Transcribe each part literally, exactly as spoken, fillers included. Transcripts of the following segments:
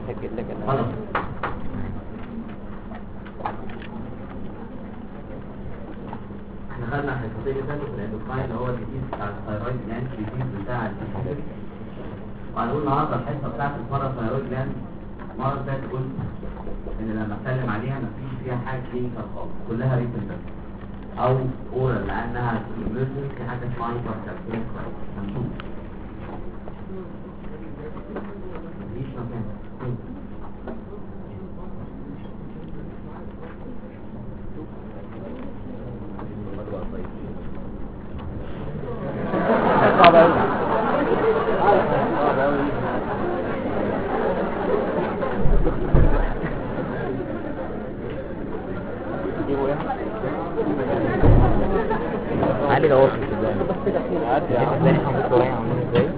سجل لك انا خلاص. احنا خدنا الحصتين اللي فاتوا في الاندوكراين اللي هو الديزيز بتاع الثايرويد جلاند، الديزيز بتاع الديزيز. وهنقول النهارده الحصه بتاعت الباراثايرويد جلاند. المره اللي فاتت قلت ان لما اتكلم عليها مفيش فيها حاجه كلينيكال خالص، كلها ريتن بس او اورال، لانها ايمرجنسي في حاجه اسمها هايبركالسيميا. هنشوف مفيش مكان. علي ده وصل ازاي ازاي احنا بنطلع عاملين ازاي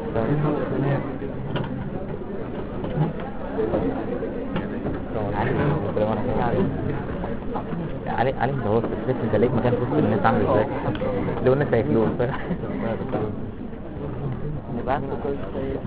علي علي ده وصل بس انت ليك مكان في وسط الناس عامل ازاي لو الناس هياكلوه نبعت له كل شيء.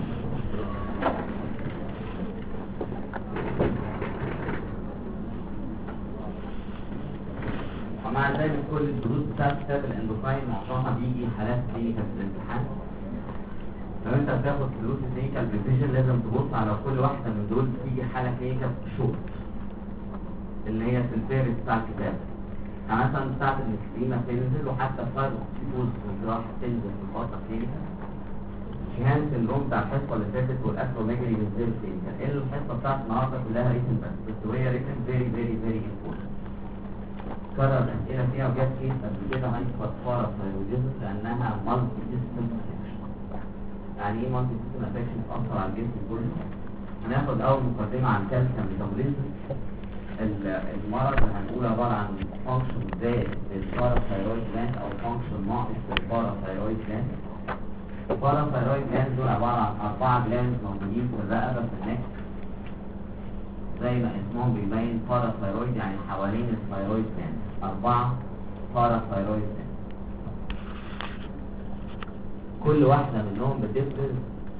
ومع ذلك كل الدروس بتاعت كتاب الاندوكراين معظمها بيجي حالات كلينيكال في الامتحان. لو انت بتاخد فلوس كلينيكال بريفيجن لازم تبص على كل واحده من دول تيجي حاله كلينيكال شورت اللي هي في الفيرس بتاع الكتاب. يعني مثلا بتاعت الاكسيما تنزل، وحتى الفايروكسيتوز والجراحه تنزل في الفتره كلينيكال. شيهان سندروم بتاع الحصه اللي فاتت والاكروميجالي بينزل كلينيكال. ايه الحصه بتاعت النهارده كلها ريتن بس بس وهي ريتن فيري فيري فيري امبورتنت. كرر الأسئلة فيها وجات كيس قبل كده هايبرثايرويدزم لأنها مالتي سيستم افكشن. يعني إيه مالتي سيستم افكشن؟ بتأثر على الجسم كله. هناخد أول مقدمة عن كالسيوم ميتابوليزم. المرض اللي هنقول عبارة عن فانكشن زائد للباراثايرويد جلاند أو فانكشن ناقص للباراثايرويد جلاند. الباراثايرويد جلاند دول عبارة عن أربعة جلاند موجودين في الرقبة في النك. زي ما اسمهم بيبين باراثايرويد يعني حوالين الثايرويد جلاند. أربعة باراثايرويد جلاند. كل واحدة منهم بتفرز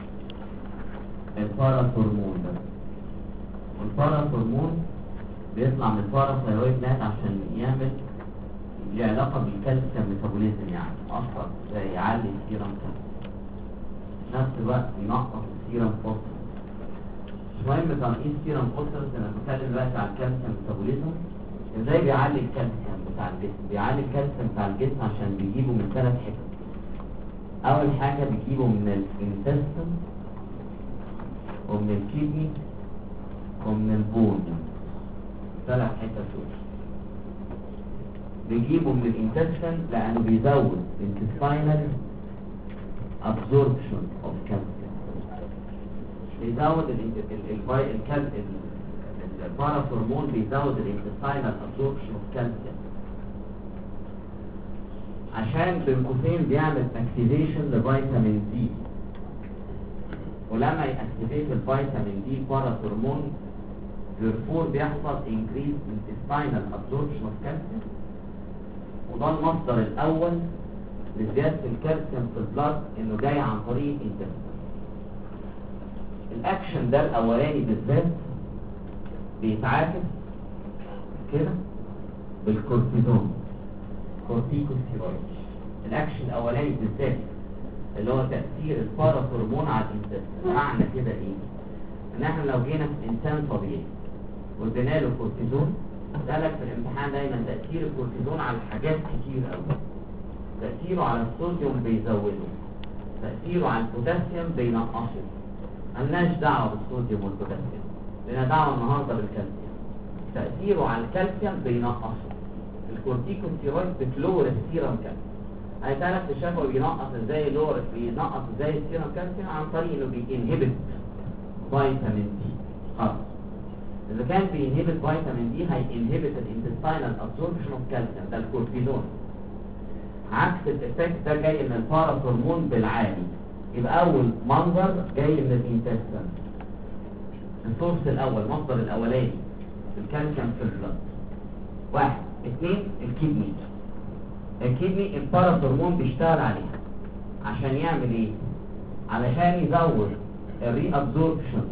الباراثورمون ده. والباراثورمون بيطلع من الباراثايرويد جلاند عشان يعمل له علاقة بالكالسيوم ميتابوليزم، يعني أصلا زي يعلي السيرم كالسيوم. في نفس الوقت ينقص السيرم فوسفورس. مش مهم كان ايه السيرم فوسفورس، انا بتكلم دلوقتي على الكالسيوم ميتابوليزم. ازاي بيعلي الكالسيوم بتاع الجسم؟ بيعلي الكالسيوم بتاع الجسم عشان بيجيبه من ثلاث حتت. اول حاجه بيجيبه من الانتستين ومن الكيدني ومن البون. ثلاث حتت دول بيجيبه من الانتستين لانه بيزود intestinal absorption of calcium. بيزود الباراثورمون بيزود الانتستينال ابسوربشن اوف كالسيوم عشان بين قوسين بيعمل اكتيفيشن لفيتامين دي. ولما يأكتيفيت الفيتامين دي الباراثورمون therefore بيحصل increase intestinal absorption of calcium. وده المصدر الاول لزياده الكالسيوم في البلاد، انه جاي عن طريق الانتستين. الاكشن ده الاولاني بالذات بيتعاكس كده بالكورتيزون، كورتيكوستيرويد. الاكشن الاولاني بالذات اللي هو تاثير الباراثورمون على الانتستين. معنى كده ايه؟ ان احنا لو جينا في انسان طبيعي وادينا له كورتيزون، قالك في الامتحان دايما تاثير الكورتيزون على حاجات كتير قوي. تاثيره على الصوديوم بيزوده، تاثيره على البوتاسيوم بينقصه. ملناش دعوه بالصوديوم والبوتاسيوم، لنا دعوه النهارده بالكالسيوم. تاثيره على الكالسيوم بينقصه. الكورتيكوستيرويد بتلور السيرم كالسيوم. هيتعرف تشافه بينقص ازاي لور بينقص ازاي السيرم كالسيوم عن طريق انه بينهبت فيتامين دي. خلاص اذا كان بينهبت فيتامين دي هينهبت الانتستينال ابسوربشن اوف كالسيوم، ده الكورتيزون. عكس الافكت ده جاي من الباراثورمون بالعالي. يبقى اول منظر جاي من الانتستين، السورس الاول، مصدر الاولاني الكالسيوم في البلد. واحد. اثنين الكدني. الكدني الباراثورمون بيشتغل عليها عشان يعمل ايه؟ علشان يزود الري ابزوربشن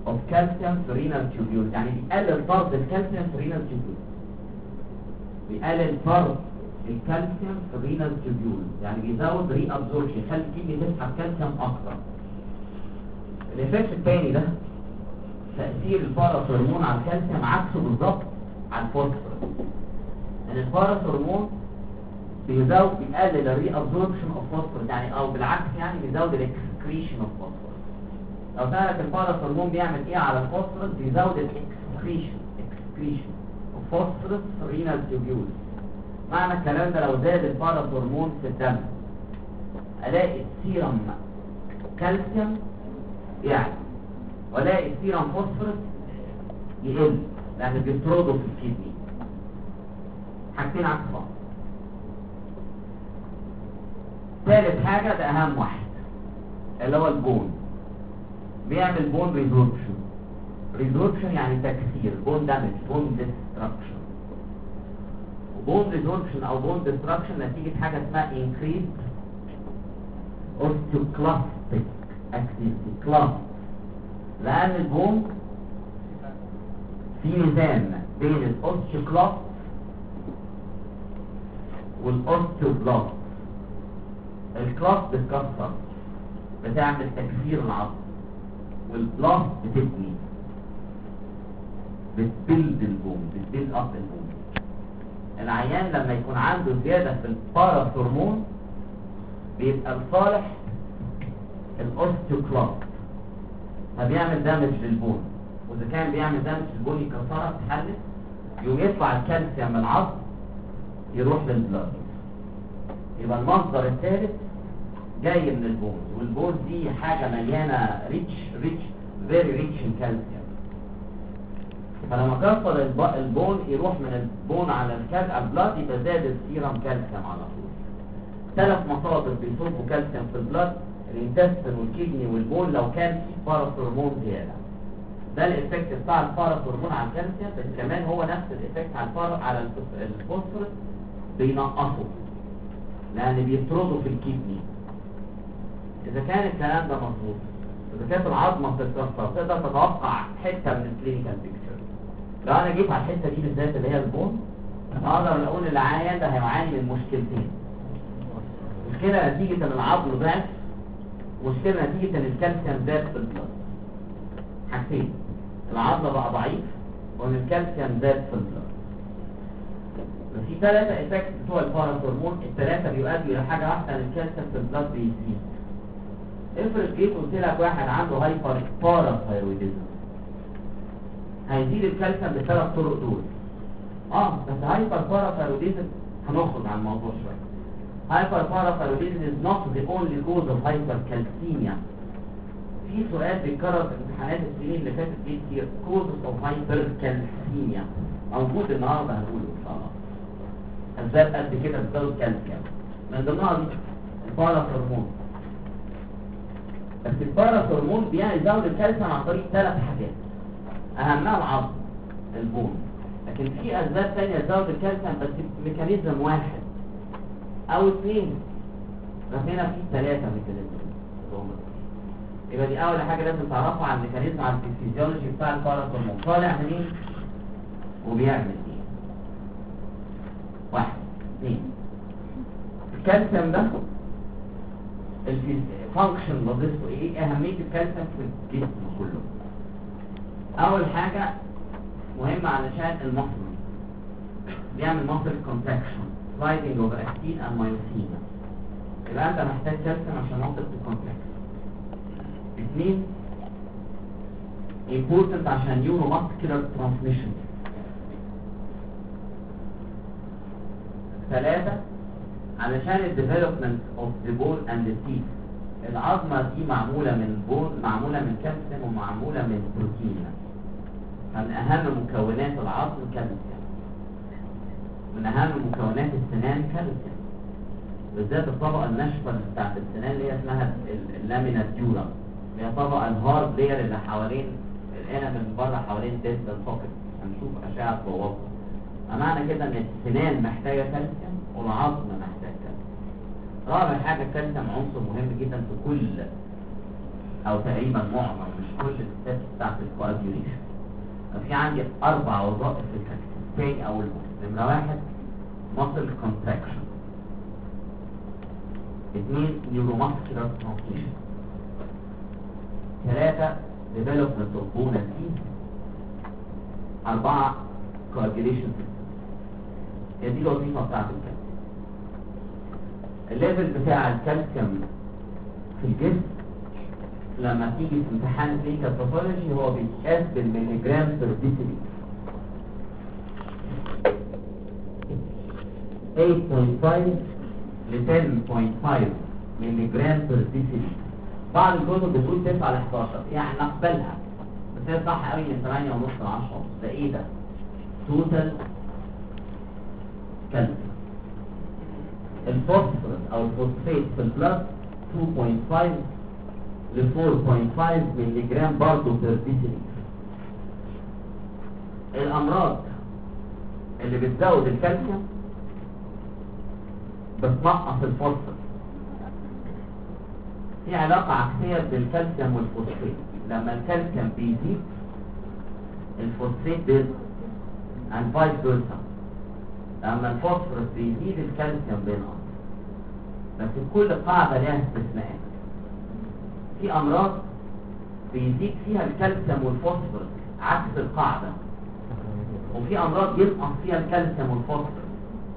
of calcium في renal tubules، يعني بيقلل فرض الكالسيوم في renal tubules، بيقلل فرض الكالسيوم في renal tubules، يعني بيزود ري ابزوربشن، يخلي الكدني تسحب كالسيوم اكتر. الايفكت الثاني ده تأثير الباراث هرمون على الكالسيوم عكسه بالظبط على الفوسفورس، ان الباراث هرمون بيزود بيقلل الري ابزوربشن اوف فوسفورس، يعني او بالعكس يعني بيزود الاكسكريشن اوف فوسفورس. لو سألك الباراث هرمون بيعمل ايه على الفوسفورس؟ بيزود الاكسكريشن اكسكريشن اوف فوسفورس في رينال تيوبيولز. معنى الكلام ده لو زاد الباراث هرمون في الدم الاقي السيرم كالسيوم يعني، والاقي السيرم فوسفورس يقل لان بيطرده في الكدني. حاجتين عكس بعض. ثالث حاجه ده اهم واحد اللي هو البون، بيعمل بون ريزوربشن. ريزوربشن يعني تكسير، بون دامج، بون ديستراكشن. وبون ريزوربشن او بون ديستراكشن نتيجه حاجه اسمها increased osteoclastic activity class، لان البون في ميزان بين الاوستيوكلاست والاوستيوبلاست. الكلاست بتكسر بتعمل تكسير العظم، والبلاست بتبني بتبلد البون، بتبلد اب البون. العيان لما يكون عنده زياده في الباراث هرمون بيبقى لصالح الاوستيوكلاست، فبيعمل دامج للبون، واذا كان بيعمل دامج للبون يكسرها تتحلل، يقوم يطلع الكالسيوم من العظم يروح للبلاد. يبقى المصدر الثالث جاي من البون، والبون دي حاجه مليانه ريتش ريتش فيري ريتش ان كالسيوم. فلما كسر البون يروح من البون على البلاد يبقى زاد السيرم كالسيوم على طول. ثلاث مصادر بيصبوا كالسيوم في البلاد، الانتستين والكدني والبون لو كان في باراث هرمون زياده. ده الايفكت بتاع الباراث هرمون على الكالسيوم، بس كمان هو نفس الايفكت على البارا على الفوسفورس، بينقصه لان بيطرده في الكدني. اذا كان الكلام ده مظبوط، اذا كانت العظمه بتتكسر، تقدر تتوقع حته من الكلينيكال بيكتشر. لو انا جيت على الحته دي بالذات اللي هي البون، اقدر اقول العيان ده هيعاني من مشكلتين: مشكله نتيجه ان العظم ضعف، مشكله نتيجه ان الكالسيوم زاد في البلد. حاجتين: العظم بقى ضعيف وان الكالسيوم زاد في البلد. في ثلاثه افكت بتوع الباراث هرمون، الثلاثه بيؤدوا الى حاجه واحده، ان الكالسيوم في البلد بيزيد. افرض جيت قلت لك واحد عنده هايبر باراثايرويدزم، هيزيد الكالسيوم بثلاث طرق دول. اه بس هايبر باراثايرويدزم هنخرج عن الموضوع شويه. هايبر باراثايرويدزم is not the only cause of hypercalcemia. في سؤال بيتكرر في امتحانات السنين اللي فاتت دي كتير، causes of hypercalcemia، موجود النهارده هنقوله ان شاء الله. اسباب قد كده بتزود كالسيوم، من ضمنها دي الباراث هرمون. بس الباراث هرمون بيزود الكالسيوم عن طريق ثلاث حاجات، اهمها العظم، البون. لكن في اسباب ثانيه تزود الكالسيوم بس ميكانيزم واحد او اثنين، بس هنا في ثلاثه ميكانيزم. يبقى دي اول حاجه لازم تعرفها عن الميكانيزم، عن الفسيولوجي بتاع الباراث هرمون، طالع منين وبيعمل ايه. واحد اثنين، الكالسيوم ده الفانكشن وظيفته ايه، اهميه الكالسيوم في الجسم كله. اول حاجه مهمه علشان المصل، بيعمل مصل كونتراكشن، سلايدنج اوفر اكتين اند مايوسين، يبقى انت محتاج كالسيوم عشان مصل الكونتراكشن. اثنين، important عشان نيورو ماسكولار ترانسميشن. ثلاثة، علشان الديفلوبمنت اوف ذا بون اند تيث. العظمة دي معمولة من بون، معمولة من كالسيوم ومعمولة من بروتين. من أهم مكونات العظم كالسيوم، من أهم مكونات السنان كالسيوم، بالذات الطبقة الناشفة بتاعت السنان اللي هي اسمها اللامينا ديورا، اللي هي طبقة الهارد لير اللي حوالين القنا من بره حوالين الدنتال سوكت، هنشوف أشعة بوابة. معنى كده إن السنان محتاجة كالسيوم والعظم محتاج كالسيوم. رابع حاجة، الكالسيوم عنصر مهم جدا في كل او تقريبا معظم مش كل الستات بتاعت الكواجيوليشن. في عندي اربع وظائف في الكالسيوم. تاني اول نمره واحد muscle contraction، اثنين neuromuscular transmission، ثلاثة development of bone and teeth، أربعة coagulation system. هي دي الوظيفة بتاعت الكالسيوم. الليفل بتاع الكالسيوم في الجسم لما تيجي في امتحان كلينيكال باثولوجي هو بيتقاس بالمليجرام بير ديسيليتر. ثمانية فاصلة خمسة ل عشرة فاصلة خمسة مليجرام بير ديسيليتر. بعض الكتب بتقول تسعة ل حداشر، يعني نقبلها بس هي صح قوي من ثمانية ونص ل عشرة. ده ايه ده؟ توتال كالسيوم. الفوسفورس او الفوسفات في البلاد اثنين فاصلة خمسة ل أربعة فاصلة خمسة مللي جرام برضه بير ديسيليتر. الامراض اللي بتزود الكالسيوم بتنقص الفوسفورس. في علاقة عكسية بالكالسيوم والفوسفات. لما الكالسيوم بيزيد الفوسفات بيزيد and vice versa. لما الفوسفورس بيزيد الكالسيوم بينقص. بس كل قاعدة لها استثناءات. في امراض بيزيد فيها الكالسيوم والفوسفورس عكس القاعدة، وفي امراض ينقص فيها الكالسيوم والفوسفورس.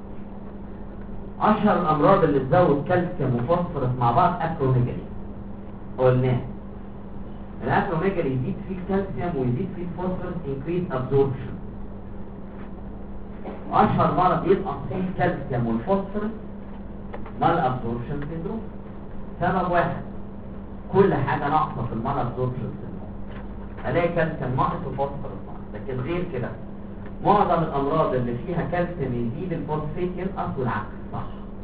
اشهر الامراض اللي تزود كالسيوم وفوسفورس مع بعض اكروميجالي. قلنا الاكروميجالي يزيد فيه الكالسيوم ويزيد فيه الفوسفورس increase absorption. اشهر مرض ينقص فيه الكالسيوم والفوسفورس مال ابزوربشن سيندروم. سبب واحد، كل حاجه ناقصه في المال ابزوربشن سيندروم، الاقي كالسيوم ناقص وفوسفورس ناقص. لكن غير كده معظم الامراض اللي فيها كالسيوم يزيد الفوسفات ينقص والعكس صح.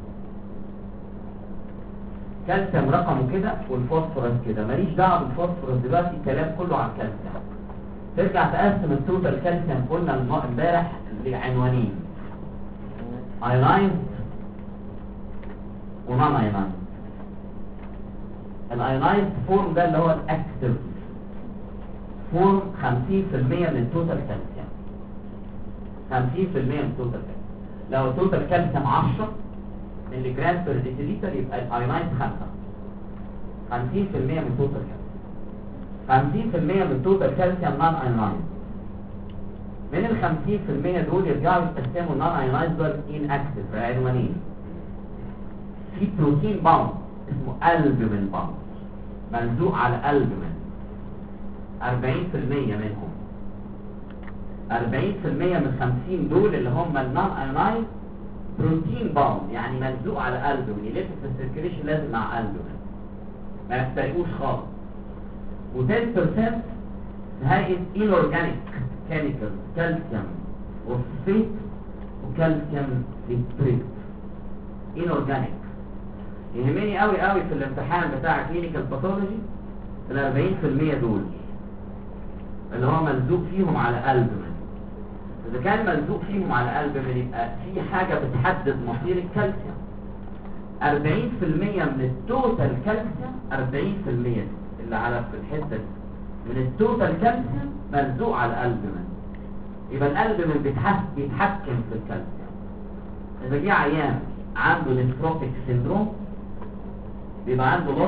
كالسيوم رقمه كده والفوسفورس كده، ماليش دعوه بالفوسفورس دلوقتي، الكلام كله عن الكالسيوم. ترجع تقسم التوتال كالسيوم قلنا امبارح لعنوانين، ايلاين ونون ايلاين. الايلاين فورم ده اللي هو الاكتف فورم خمسين بالمية من التوتال كالسيوم. خمسين بالمية من التوتال كالسيوم. لو التوتال كالسيوم عشرة مللي جرام بير ديسيليتر يبقى الايلاين خمسة. خمسين بالمية من التوتال كالسيوم. خمسين بالمية من التوتال كالسيوم نون ايلاين. من ال خمسين بالمية دول يرجعوا يتقسموا النون ايلاين دول ان اكتف عنوانين. في بروتين باوند اسمه البومين باوند ملزوق على البومين، أربعين بالمية منهم. أربعين بالمية من خمسين دول اللي هم النون ايلاين بروتين باوند، يعني ملزوق على البومين، يلف في السيركيليشن لازم مع البومين ما يفترقوش خالص. و عشرة بالمية هيئه inorganic chemicals، كالسيوم وفوسفات وكالسيوم نيتريت inorganic. يهمني قوي قوي في الامتحان بتاع كلينيكال باثولوجي ال أربعين بالمية دول اللي هو ملزوق فيهم على البومين. اذا كان ملزوق فيهم على البومين يبقى في حاجه بتحدد مصير الكالسيوم. أربعين بالمية من التوتال كالسيوم، أربعين بالمية اللي على في الحته دي من التوتال كالسيوم ملزوق على الالبومين. يبقى الالبومين بيتحكم في الكالسيوم. اذا جه عيان عنده نيفروتيك سيندروم بيبقى عنده لوس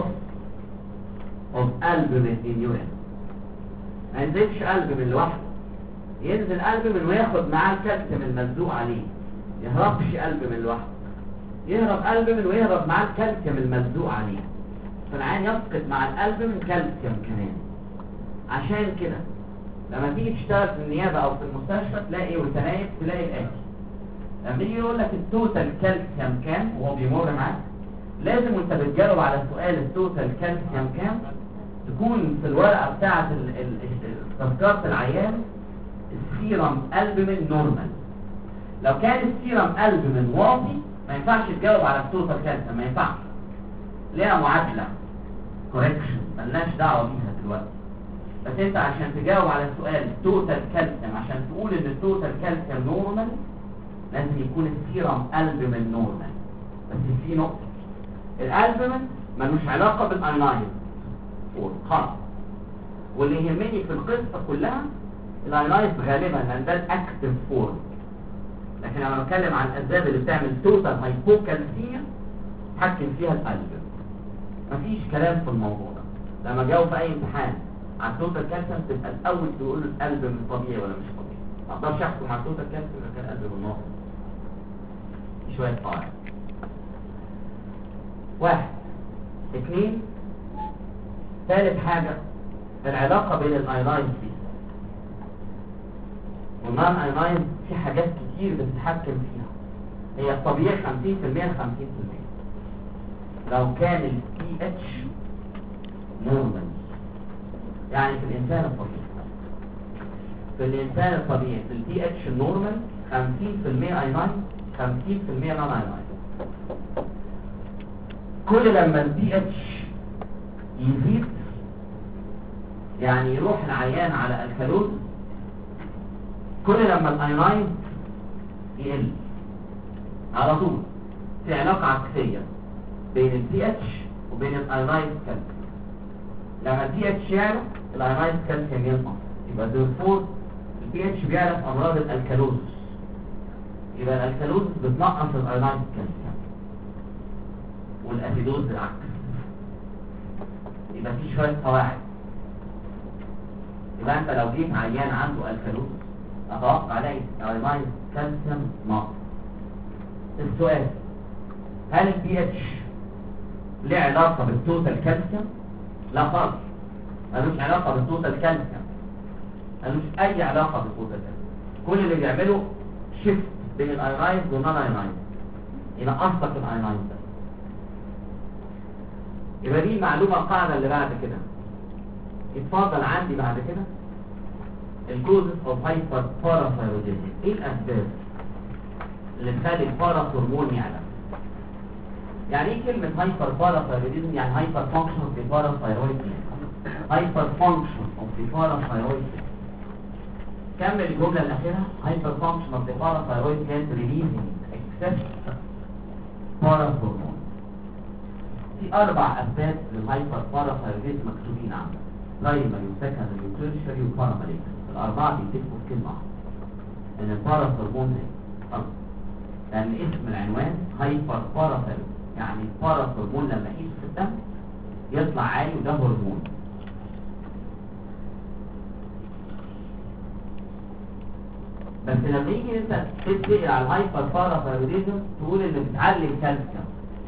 اوف البومين ان يورين. ما ينزلش البومين لوحده، ينزل البومين وياخد معاه الكالسيوم الملزوق عليه. يهربش البومين لوحده، يهرب البومين ويهرب معاه الكالسيوم الملزوق عليه. فالعيان يفقد مع الالبومين كالسيوم كمان. عشان كده لما تيجي تشتغل في النيابه او في المستشفى تلاقي وانت نايم تلاقي الاتي، لما يجي يقول لك التوتال كالسيوم كام وهو بيمر معاك، لازم وانت بتجاوب على السؤال التوتال كالسيوم كام تكون في الورقه بتاعه تذكره العيان السيرم البومين نورمال. لو كان السيرم البومين واطي ما ينفعش تجاوب على التوتال كالسيوم، ما ينفعش، ليها معادله كوركشن ملناش دعوه بيها دلوقتي. بس انت عشان تجاوب على السؤال توتال كالسيوم، عشان تقول ان التوتال كالسيوم نورمال لازم يكون السيرم البومين نورمال. بس في نقطه، الالبومين ملوش علاقه بالايلاين فورم خالص. واللي يهمني في القصه كلها الايونايز غالبا لان ده الاكتف فورم. لكن لما بتكلم عن الاسباب اللي بتعمل توتال هايبوكالسيميا حكم فيها القلب. مفيش كلام في الموضوع ده. لما جاوب في اي امتحان على التوتال كالسيوم تبقى الاول تقول القلب مش طبيعي ولا مش طبيعي. ما اقدرش احكم على التوتال كالسيوم اذا كان القلب بالناقص. في شويه قواعد. واحد اثنين ثالث حاجه العلاقه بين الايونايز دي والنون ايونايز في حاجات كتير بتتحكم فيها. هي الطبيعي خمسين في المية خمسين في المية. لو كان ال بي اتش نورمال يعني في الانسان الطبيعي في الانسان الطبيعي في ال بي اتش نورمال خمسين في المية ايونايز خمسين في المية نون ايونايز. كل لما ال بي اتش يزيد يعني يروح العيان على الكالوز كل لما الايونايز يقل على طول. في علاقة عكسية بين ال بي اتش وبين الايونايز كالسيوم. لما ال بي اتش يعلى الايونايز كالسيوم ينقص يبقى therefore ال بي اتش بيعلى في امراض الالكالوز. يبقى الالكالوز بتنقص الايونايز كالسيوم والاسيدوز بالعكس. يبقى في شوية قواعد. يبقى انت لو جيت عيان عنده الكالوز اتوقع الاقي الايونايز كالسيوم ناقص. السؤال هل البي اتش له علاقه بالتوتال كالسيوم؟ لا خالص. ملوش علاقه بالتوتال كالسيوم. ملوش اي علاقه بالتوتال كالسيوم. كل اللي بيعمله شيفت بين الايونايز والنون ايونايز ينقص لك الايونايز ده. يبقى دي المعلومه القاعده اللي بعد كده. اتفضل عندي بعد كده الكوزز اوف هايبر باراثايرويدزم. ايه الاسباب اللي تخلي الباراثورمون يعلى؟ يعني ايه كلمه هايبر باراثايرويدزم؟ يعني هايبر فانكشن اوف ذا باراثايرويد. هايبر فانكشن اوف ذا باراثايرويد. كمل الجمله الاخيره. هايبر فانكشن اوف ذا باراثايرويد كانت ريليزنج اكسس باراثورمون. في اربع اسباب للهايبر باراثايرويدزم مكتوبين عندك: برايمري وسكندري وتيرشري وباراماليك. الاربعه بيتفقوا في كلمه واحده ان الباراثورمون غلط. لان اسم العنوان هايبر باراثايرويد يعني الباراثورمون لما يقيس في الدم يطلع عالي وده هرمون. بس لما يجي انت تتسأل على الهايبر باراثايرويدزم تقول ان بتعلي الكالسيوم.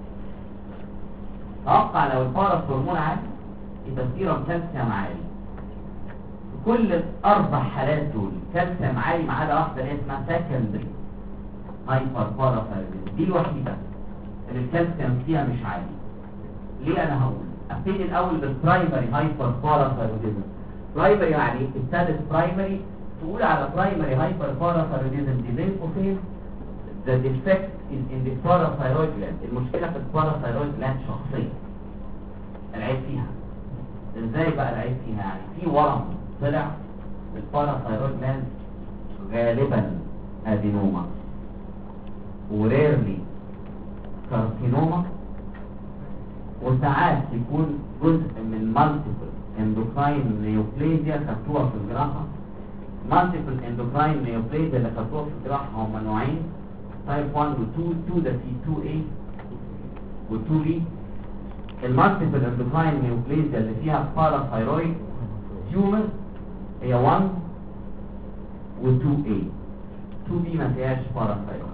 توقع لو الباراثورمون عالي يبقى السيرم كالسيوم عالي. كل الاربع حالات دول كالسيوم عالي ما عدا واحده اللي اسمها سكندري هايبر باراثايرويدزم. دي الوحيده اللي الكالسيوم فيها مش عالي. ليه؟ انا هقول. ابتدي الاول بالبرايمري هايبر باراثايرويدزم. برايمري يعني ابتدت برايمري تقول على برايمري هايبر باراثايرويدزم دي بين قوسين the defect is in the parathyroid gland. المشكله في الباراثايرويد gland شخصيا. العيب فيها. ازاي بقى العيب فيها؟ يعني في ورم طلع في الباراثايرويد gland غالبا ادينوما وريرلي كارسينوما وساعات يكون جزء من مالتيبل اندوكراين نيوبليزيا خدتوها في الجراحه. مالتيبل اندوكراين نيوبليزيا اللي خدتوها في الجراحه هم نوعين: تايب واحد و اتنين. اتنين ده فيه اتنين ايه و اتنين بي. المالتيبل اندوكراين نيوبليزيا اللي فيها باراثايرويد تيومر هي واحد و اتنين ايه. اتنين بي ما فيهاش باراثايرويد.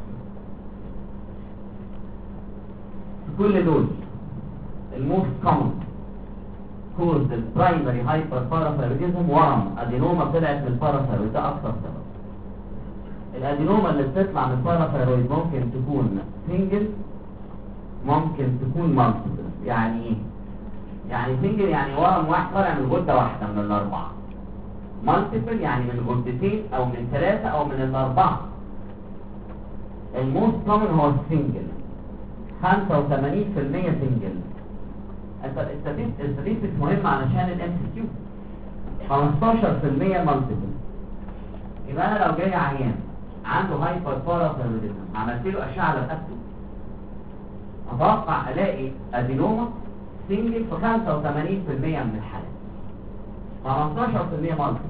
كل دول الموست كومن كوز البرايمري هايبر باراثايرويدزم ورم ادينوما طلعت من الباراثايرويد. ده اكثر سبب. الادينوما اللي بتطلع من الباراثايرويد ممكن تكون سنجل ممكن تكون مالتيبل. يعني ايه؟ يعني سنجل يعني ورم واحد طالع من غده واحده من الاربعه. مالتيبل يعني من غدتين او من ثلاثه او من الاربعه. الموست كومن هو السنجل خمسة وثمانين في المية سنجل. الستاتستكس مهم علشان الام سي كيو. خمستاشر في المية مالتيبل. يبقى انا لو جاي عيان عنده هايبر باراثايرويدزم عملت له اشعه لرقبته اتوقع الاقي ادينوما سنجل في خمسة وثمانين بالمية من الحالات، خمستاشر بالمية مرض.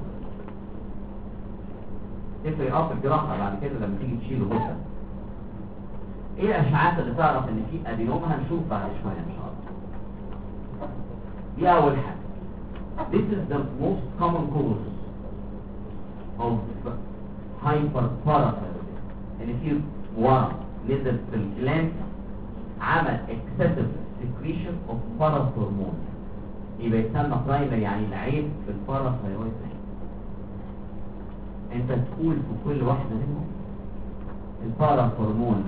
تفرق اه في الجراحة بعد كده لما تيجي تشيله بكرة. ايه الاشعاعات اللي تعرف ان في ادينوما؟ هنشوف بعد شوية ان شاء الله. دي اول حاجة. This is the most common cause of hyperparathyroidism. ان في ورم نزل في الجلاند عمل excessive secretion of parathormone، يبقى يسمى برايمري، يعني العيب في الباراثايرويد. انت تقول في كل واحدة منهم الباراثورمون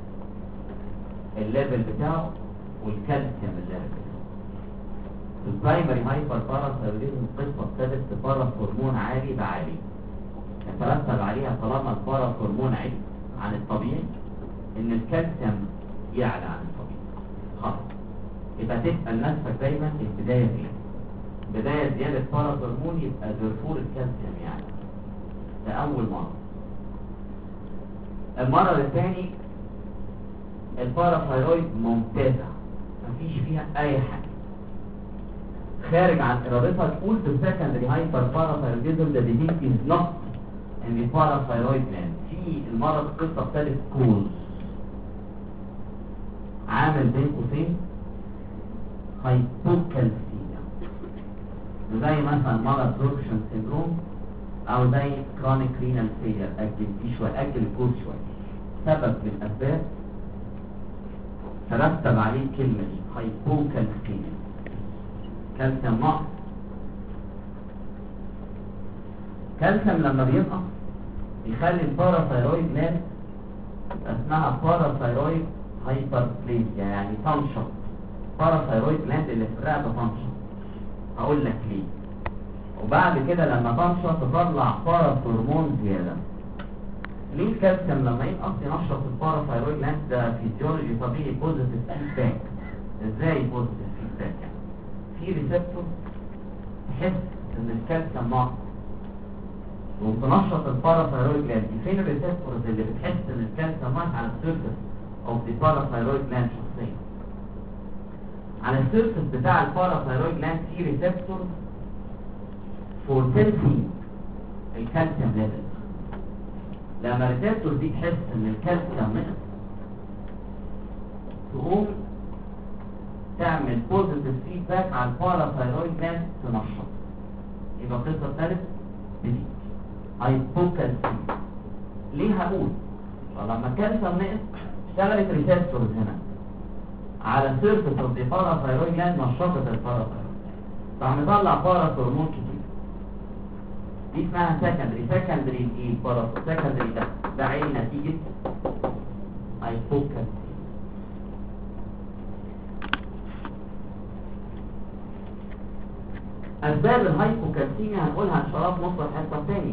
الليفل بتاعه والكالسيوم الليفل بتاعه. في البرايمري هايبر باراثايرويدزم القصه ابتدت بباراثورمون عالي بعالي، يترتب عليها طالما الباراثورمون عالي عن الطبيعي ان الكالسيوم يعلى عن الطبيعي. خلاص، يبقى تسأل نفسك دايما البداية فين؟ بداية زيادة باراثورمون يبقى درفور الكالسيوم يعني. ده أول مرة. المرة الثاني الباراثايرويد ممتازة، مفيش فيها أي حاجة خارج عن إرادتها. تقول في السكندري هايبر باراثايرويدزم ده ديزيز از نوت ان الباراثايرويد جلاند. في المرض القصة ابتدت كوز عامل بين قوسين هايبوكالسيميا، زي مثلا مرض زوركشن سيندروم او زي كرونيك رينال فيلير. اجل فيه شويه، اجل الكورس شويه. سبب من الاسباب ترتب عليه الكلمه دي هايبوكالسيميا، كالسيوم نقص. كالسيوم لما بينقص يخلي الباراثايرويد جلاند اسمها باراثايرويد هايبربليزيا، يعني تنشط. باراثايرويد جلاند اللي في الرقبه تنشط. هقول لك ليه. وبعد كده لما تنشط تطلع باراثورمون زياده. ليه الكالسيوم لما ينقص ينشط الباراثايرويد جلاند؟ ده فيزيولوجي طبيعي، بوزيتيف فيدباك. ازاي بوزيتيف فيدباك؟ يعني في ريسبتور تحس ان الكالسيوم ناقص وتنشط الباراثايرويد جلاند. فين الريسبتورز اللي بتحس ان الكالسيوم ناقص؟ على السيرفس اوف ذا باراثايرويد جلاند شخصيا. على السيرفس بتاع الباراثايرويد جلاند في ريسبتور فور سنسينج الكالسيوم ليفل. لما الريسبتور دي تحس ان الكالسيوم نقص تقوم تعمل بوزيتيف فيدباك على الباراثايرويد جلاند تنشط. يبقى القصه الثالث دي هايبوكالسيميا. ليه هقول؟ فلما الكالسيوم نقص اشتغلت ريسبتورز هنا على السيرفس اوف ذا باراثايرويد جلاند، نشطت الباراثايرويد، راح مطلع باراثورمون كتير. دي اسمها سكندري. سكندري ايه؟ باراث سكندري ده ده عين نتيجه هايبوكالسيميا. اسباب الهايبوكالسيميا هنقولها ان شاء الله في نص الحصه الثاني.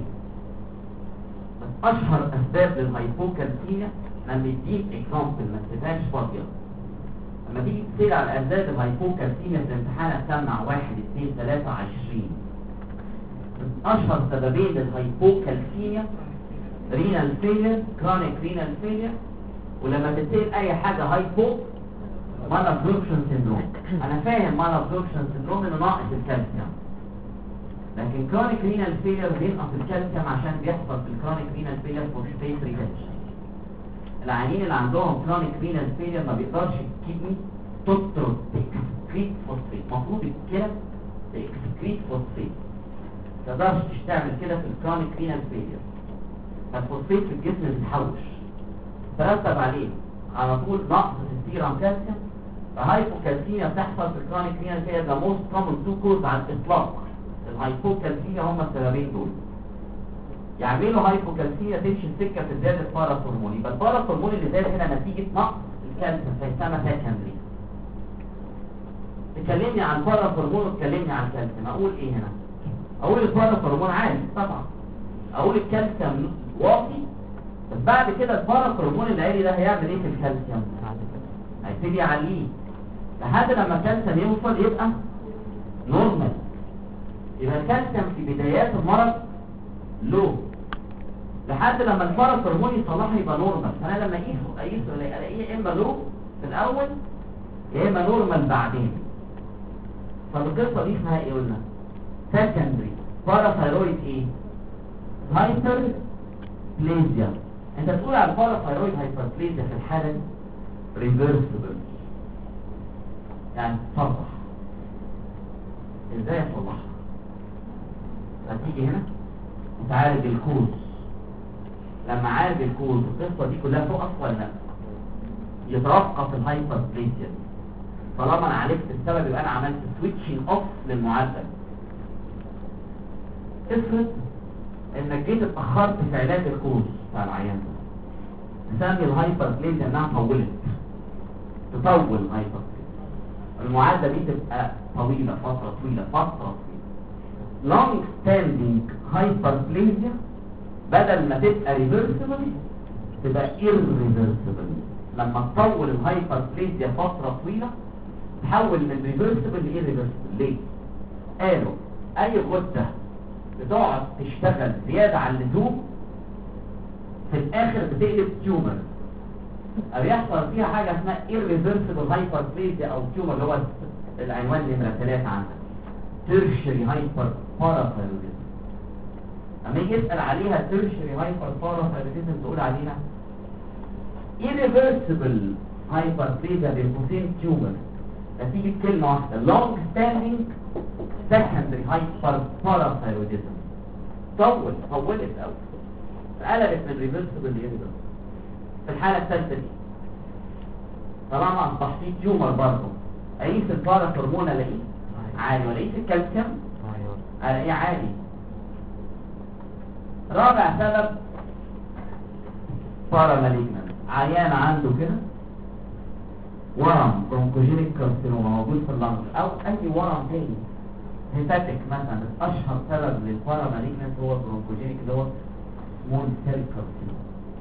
اشهر اسباب للهايبوكالسيميا لما يديك اكزامبل ما تبقاش فاضيه. لما تيجي تسال على اسباب الهايبوكالسيميا في الامتحان هتسمع واحد اثنين ثلاثة عشرين. اشهر سببين للهايبوكالسيميا رينال فيلير، كرونيك رينال فيلير. ولما تسال اي حاجه هايبو مال ابزوربشن سيندروم. انا فاهم مال ابزوربشن سيندروم انه ناقص الكالسيوم، لكن كرونيك رينال فيلير بينقص الكالسيوم عشان بيحصل في الكرونيك رينال فيلير فوسفيت ريتنشن. العيانين اللي عندهم كرونيك رينال فيلير ما بيقدرش الكدني تطرد تكسكريت فوسفيت. المفروض الكلى تكسكريت فوسفيت، ما تقدرش تشتغل كده في الكرونيك رينال فيلير. فالفوسفيت في الجسم بيتحوش، ترتب عليه على طول نقص في السيرم كالسيوم. فهايبوكالسيميا بتحصل في الكرونيك رينال فيلير. ده موست كومن تو كوز على الاطلاق. الهايبوكالسيميا هم السببين دول يعملوا هايبوكالسيميا، تمشي السكه في زياده الباراثورمون. يبقى الباراثورمون اللي زاد هنا نتيجه نقص الكالسيوم فيسمى سكندري. تكلمني عن الباراثورمون وتكلمني عن الكالسيوم، اقول ايه هنا؟ اقول الباراثورمون عالي طبعا، اقول الكالسيوم واطي. بس بعد كده الباراثورمون العالي ده هيعمل ايه في الكالسيوم؟ هيبتدي يعليه لحد لما الكالسيوم يوصل يبقى نورمال. يبقى الكالسيوم في بدايات المرض لو لحد لما الباراثورمون يصلحه يبقى نورمال. فانا لما اقيسه اقيسه الاقيه يا اما لو في الاول يا اما نورمال بعدين. فالقصه دي اسمها ايه قلنا؟ سكندري باراثايرويد ايه؟ هايبر بليزيا. انت تقول على الباراثايرويد هايبر بليزيا في الحاله دي ريفرسبل، يعني تصلح. ازاي اصلحها؟ هتيجي هنا وتعالج الكوز. لما عالج الكوز القصه دي كلها فوق اصلا لا يتوقف الهايبر بليزيا. طالما انا عالجت السبب يبقى انا عملت سويتشنج اوف للمعدل. افرض انك جيت اتاخرت في علاج الكوز بتاع العيان ده، نسمي الهايبر بليزيا انها طولت، تطول الهايبر بليزيا، المعدل دي تبقى طويله، فتره طويله فتره طويله. لونج ستاندينج هايبر بليزيا بدل ما تبقى ريفرسبل تبقى ايرريفرسبل. لما تطول الهايبر بليزيا فتره طويله تحول من ريفرسبل لايرريفرسبل. ليه؟ قالوا اي غده بتقعد تشتغل زياده عن اللزوم في الاخر بتقلب تيومر، او يحصل فيها حاجه اسمها irreversible hyperplasia او تيومر، اللي هو العنوان نمره ثلاثة عندك tertiary hyperparathyroidism. اما يجي يسال عليها tertiary hyperparathyroidism تقول عليها irreversible hyperplasia بين قوسين تيومر، نتيجه كلمه واحده long standing secondary hyperparathyroidism. طول طولت قوي قلبت من ريفرسبل لإيرريفرسبل. في الحالة الثالثة دي طالما أصبحتي تيومر برضه أقيس الباراثورمون ألاقيه عالي ولا أقيس الكالسيوم ألاقيه عالي. رابع سبب باراماليجنال، عيان عنده كده ورم برونكوجينيك كارسينوما موجود في اللنج أو أي ورم تاني هيباتيك مثلا. أشهر سبب للباراماليجنال هو برونكوجينيك اللي هو سمول سيل كارسينوما.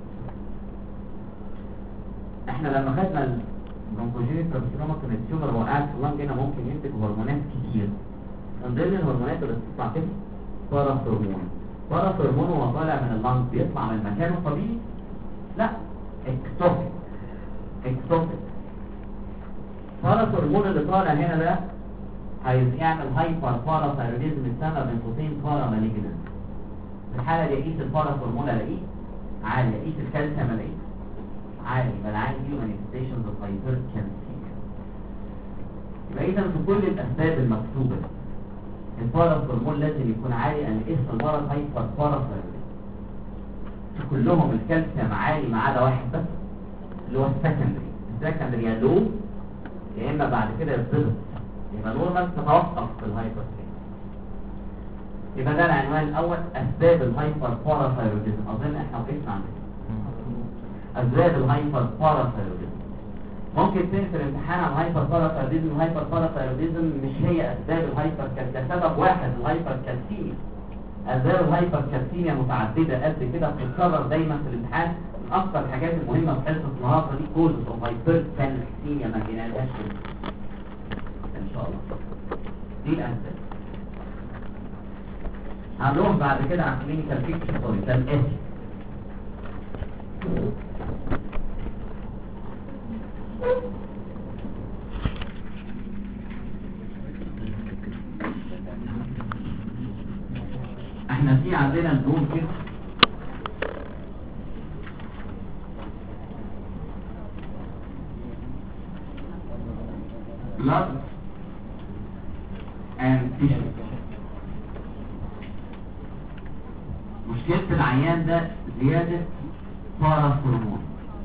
احنا لما خدنا البرونكوجينيك كارسينوما كان التيومر هو قاعد في اللنج هنا ممكن ينتج هرمونات كتير. من ضمن الهرمونات اللي بتطلع كده باراثورمون. باراثورمون وهو طالع من اللنج بيطلع من مكانه الطبيعي؟ لا، اكتوبيك. اكتوبيك باراثورمون اللي طالع هنا ده هيعمل هايبر باراثايروديزم يسمى بين قوسين باراماليجنال. في الحالة دي اقيس الباراثورمون الاقيه عالي، اقيس الكالسيوم الاقيه عالي، يبقى العين دي مانيفستيشنز اوف هايبركالسيميا. يبقى اذا في كل الاسباب المكتوبة الباراثورمون لازم يكون عالي، ان اسم المرض هايبر باراثايروديزم. كلهم الكالسيوم عالي ما عدا واحد بس اللي هو السكندري. السكندري يا لو يا اما بعد كده يتضغط، يبقى نورمال تتوقف في الهايبركالسيميا. يبقى ده العنوان الاول، اسباب الهايبر باراثايروديزم. اظن احنا وقفنا عند اسباب الهايبر باراثايروديزم. ممكن تنسى الامتحان عن هايبر باراثايروديزم. الهايبر باراثايروديزم مش هي اسباب الهايبر كالسيميا، سبب واحد الهايبر كالسيميا. اسباب الهايبر كالسيميا متعدده قد كده بتتكرر دايما في الامتحان. من اكثر الحاجات المهمه في حصه النهارده دي كوز اوف هايبر كالسيميا ما جينالهاش ان شاء الله. دي الاسباب. هنروح بعد كده على كلينيكال بيكتشر سوري ده الاسم. احنا في عندنا البون كده blood and tissue. مشكلة العيان ده زيادة باراثورمون.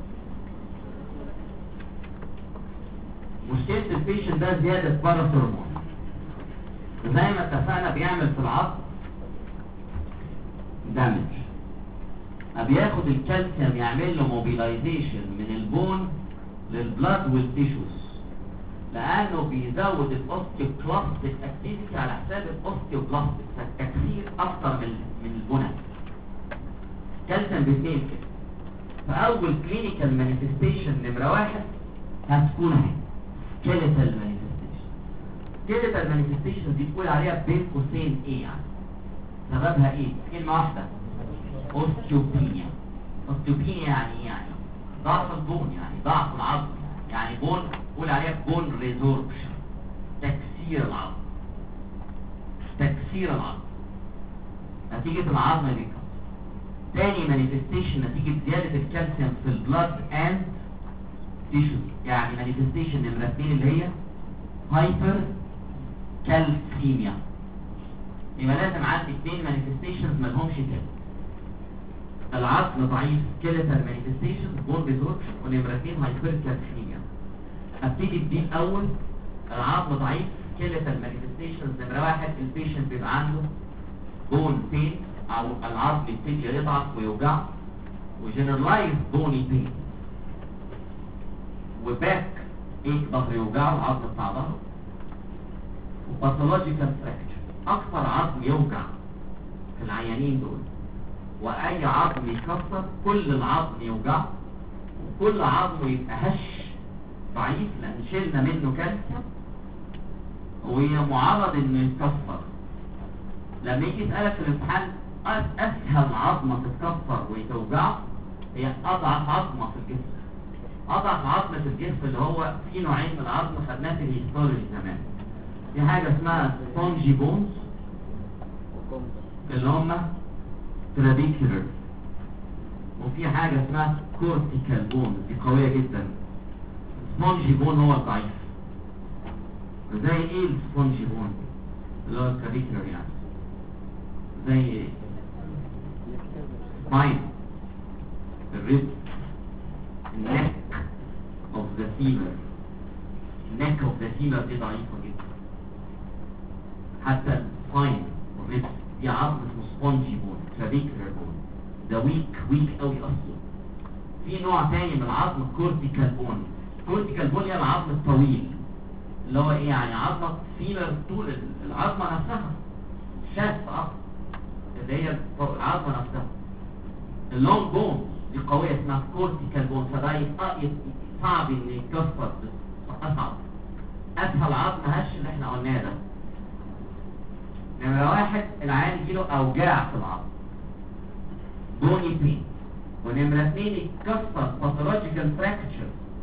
مشكلة البيشنت ده زيادة باراثورمون، وزي ما اتفقنا بيعمل في العظم دامج. بياخد الكالسيوم يعمل له موبيلايزيشن من البون للبلاد والتيشوز، لانه بيزود الاوستيوكلاستيك اكتيفيتي على حساب الاوستيوبلاستيك، فالتكسير اكتر من من البناء. كالسيوم بيتنين كده. فاول كلينيكال مانيفستيشن نمره واحد هتكون اهي سكيليتال مانيفستيشن. سكيليتال مانيفستيشن دي تقول عليها بين قوسين ايه يعني؟ سببها ايه؟ كلمه واحده، اوستيوبينيا. اوستيوبينيا يعني ايه؟ يعني ضعف البون، يعني ضعف العظم، يعني بون قول عليها بون ريزوربشن، تكسير العظم. تكسير العظم نتيجة العظم اللي بيتكسر. تاني مانيفستيشن نتيجة زيادة الكالسيوم في البلاد اند تيشوز، يعني مانيفستيشن نمرة اتنين اللي هي هايبر كالسيميا. يبقى لازم عندي اتنين مانيفستيشنز مالهمش تاني. العظم ضعيف سكيلتال مانيفستيشن بون ريزوربشن، ونمرة اتنين هايبر كالسيميا. ابتدي بدي الاول. العظم ضعيف سكيلتال مانيفستيشنز، نمرة واحد البيشنت بيبقى عنده بون بين او العظم يبتدي يضعف ويوجع، وجنرالايز بوني بين، وباك ايه ظهر يوجعه العظم بتاع ظهره، وباثولوجيكال فراكشر. اكثر عظم يوجع في العيانين دول، واي عظم يتكسر كل العظم يوجع، وكل عظم يبقى هش ضعيف لان شلنا منه كالسيوم ومعرض انه يتكسر. لما يجي يسألك في الامتحان اسهل عظمة تتكسر ويتوجع هي اضعف عظمة في الجسم. اضعف عظمة في الجسم اللي هو في نوعين من العظم خدناه في الهيستولوجي زمان. في حاجة اسمها سبونجي بونز اللي هم ترابيكولر، وفي حاجة اسمها كورتيكال بونز دي قوية جدا. السبونجي بون هو الضعيف. زي ايه السبونجي بون اللي هو الترابيكولر يعني؟ زي سباين، الريب، النك اوف ذا فيمر. النك اوف ذا فيمر دي ضعيفة جدا. حتى السباين والريب دي عظم اسمه سبونجي بون، ترابيكولر بون، ده ويك ويك قوي اصلا. في نوع تاني من العظم كورتيكال بون. كورتيكال بون هي العظم الطويل اللي هو ايه يعني عظمة فيمر طول العظمة نفسها، شاف اصلا اللي هي العظمة نفسها. اللونج بون دي قوية اسمها كورتيكال بون، فده صعب ان يتكسر، اصعب. اسهل عظم هش اللي احنا قلناه ده. نمرة واحد العيان يجيله اوجاع في العظم بوني بين، ونمرة اتنين يتكسر باثولوجيكال فراكتشر.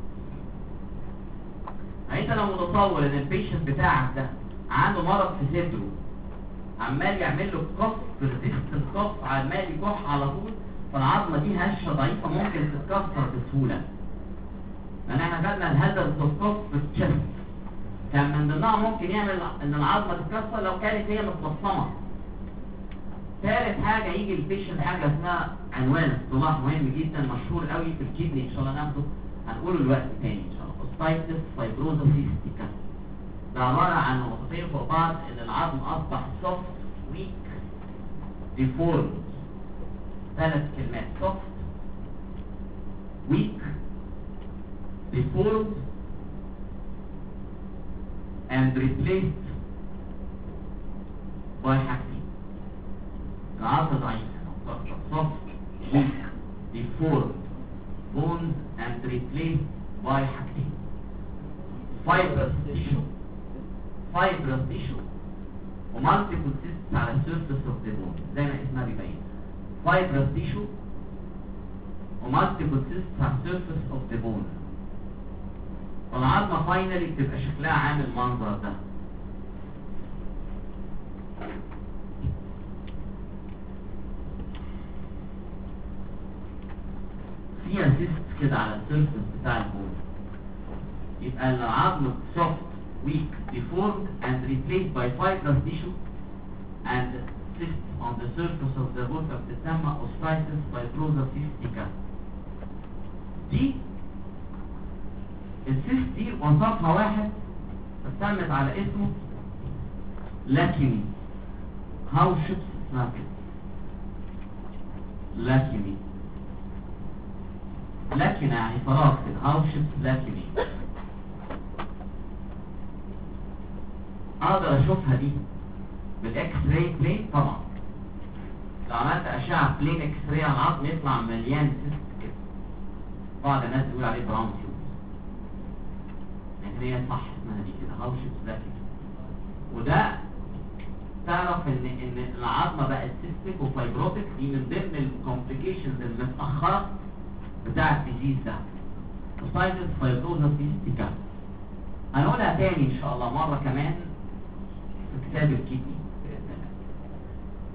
انت لو متصور ان البيشنت بتاعك ده عنده مرض في صدره عمال يعمل له كف ريزيستنس كف، عمال يكح على طول، فالعظمه دي هشه ضعيفه ممكن تتكسر بسهوله. لان احنا خدنا الهدف الكف في الشست كان من ضمنها ممكن يعمل ان العظمه تتكسر لو كانت هي متبصمه. ثالث حاجه يجي البيشنت حاجه اسمها عنوان اصطلاح مهم جدا مشهور قوي في الكدني ان شاء الله ناخده هنقوله الوقت تاني ان شاء الله، اوستايتس فايبروزا سيستيكا. ده عباره عن نقطتين فوق بعض ان العظم اصبح سوفت ويك ديفورم. ثلاث كلمات: سوفت ويك deformed and replaced by حاجتين. العظم ضعيف soft weak deformed bones and replaced by حاجتين: fibrous tissue fibrous tissue و multiple cysts على surface of the bone زي ما اسمها بيبين. fibrous tissue و multiple cysts على surface of the bone. والعظمة فاينلي بتبقى شكلها عامل المنظر ده. فيها سيست كده على السيرفس بتاع البون. يبقى العظم soft, weak, deformed and replaced by fibrous tissue and cysts on the surface of the bone فبتسمى ostitis fibrosa cystica. دي السيست دي وصفها واحد اتسمت على اسمه لاكيمي. هاوشبس اسمها كده لاكيمي. لاكينا يعني فراغ كده، هاوشبس لاكيمي. اقدر اشوفها دي بالاكس راي بلين طبعا. لو عملت اشعه بلين اكس راي على العظم يطلع مليان سيست كده. بعض الناس بيقول عليه براون تيوب، لكن هي صح اسمها دي كده هاوشبس لاكيمي. وده تعرف ان ان العظمه بقت سيستيك وفايبروتيك، دي من ضمن الكومبليكيشنز المتاخره بتاع الديزيز ده، اوستايتس فايبروزا سيستيكا. هنقولها تاني ان شاء الله مره كمان في كتاب الكدني باذن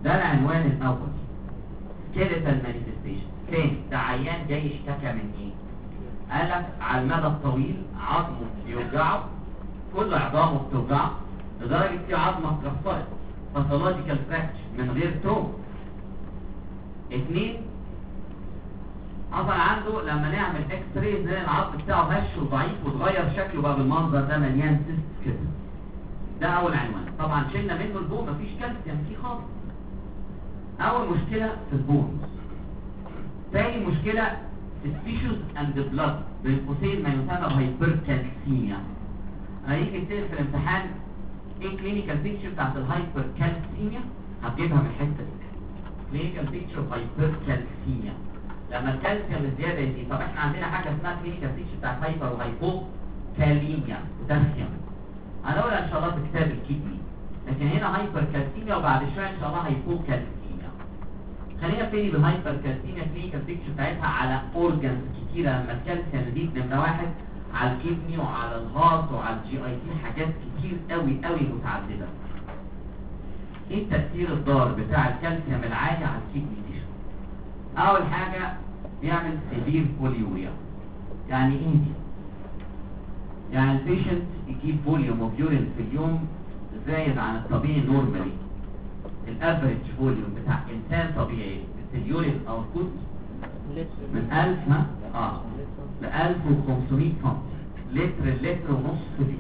ده العنوان الاول. سكيلتال مانيفستيشن. تاني، ده عيان جاي اشتكى من ايه؟ قال لك على المدى الطويل عظمه بيوجعه، كل عظامه بتوجعه لدرجه في عظمه اتكسرت، باثولوجيكال فراكتشر من غير تروم. اثنين، حصل عنده لما نعمل اكس راي نلاقي العظم بتاعه هش وضعيف وتغير شكله بقى بالمنظر ده، مليان سيست كده. ده اول عنوان. طبعا شلنا منه البون، مفيش كالسيوم فيه خالص. اول مشكله في البون. ثاني مشكله في التيشوز اند بلاد، بين قوسين ما يسمى هايبركالسيميا. هيجي يتسال في الامتحان ايه كلينيكال بيكتشر بتاعت الهايبركالسيميا، هتجيبها من الحته دي. كلينيكال بيكتشر هايبركالسيميا، لما الكالسيوم الزياده يزيد. طب احنا عندنا حاجه اسمها كلينيكال بيكتشر بتاعت هايبر وهايبوكاليميا، بوتاسيوم. هنقولها ان شاء الله في كتاب الكيدني، لكن هنا هايبركالسيميا وبعد شويه ان شاء الله هايبوكالسيميا. خلينا نبتدي بالهايبركالسيميا. كلينيكال بيكتشر بتاعتها على اورجانز كتيره لما الكالسيوم يزيد. نمره واحد على الكيدني وعلى الهارت وعلى الجي اي تي، حاجات كتير قوي قوي متعدده. ايه التاثير الضار بتاع الكالسيوم العالي على الكيدني تيشو؟ اول حاجه بيعمل سيفير بوليوريا. يعني ايه دي؟ يعني البيشنت يجيب فوليوم اوف يورين في اليوم زايد عن الطبيعي نورمالي. الافريج فوليوم بتاع انسان طبيعي في اليورين اوتبوت من ألف ها اه ل ألف وخمسمية سم، لتر لتر ونص دي.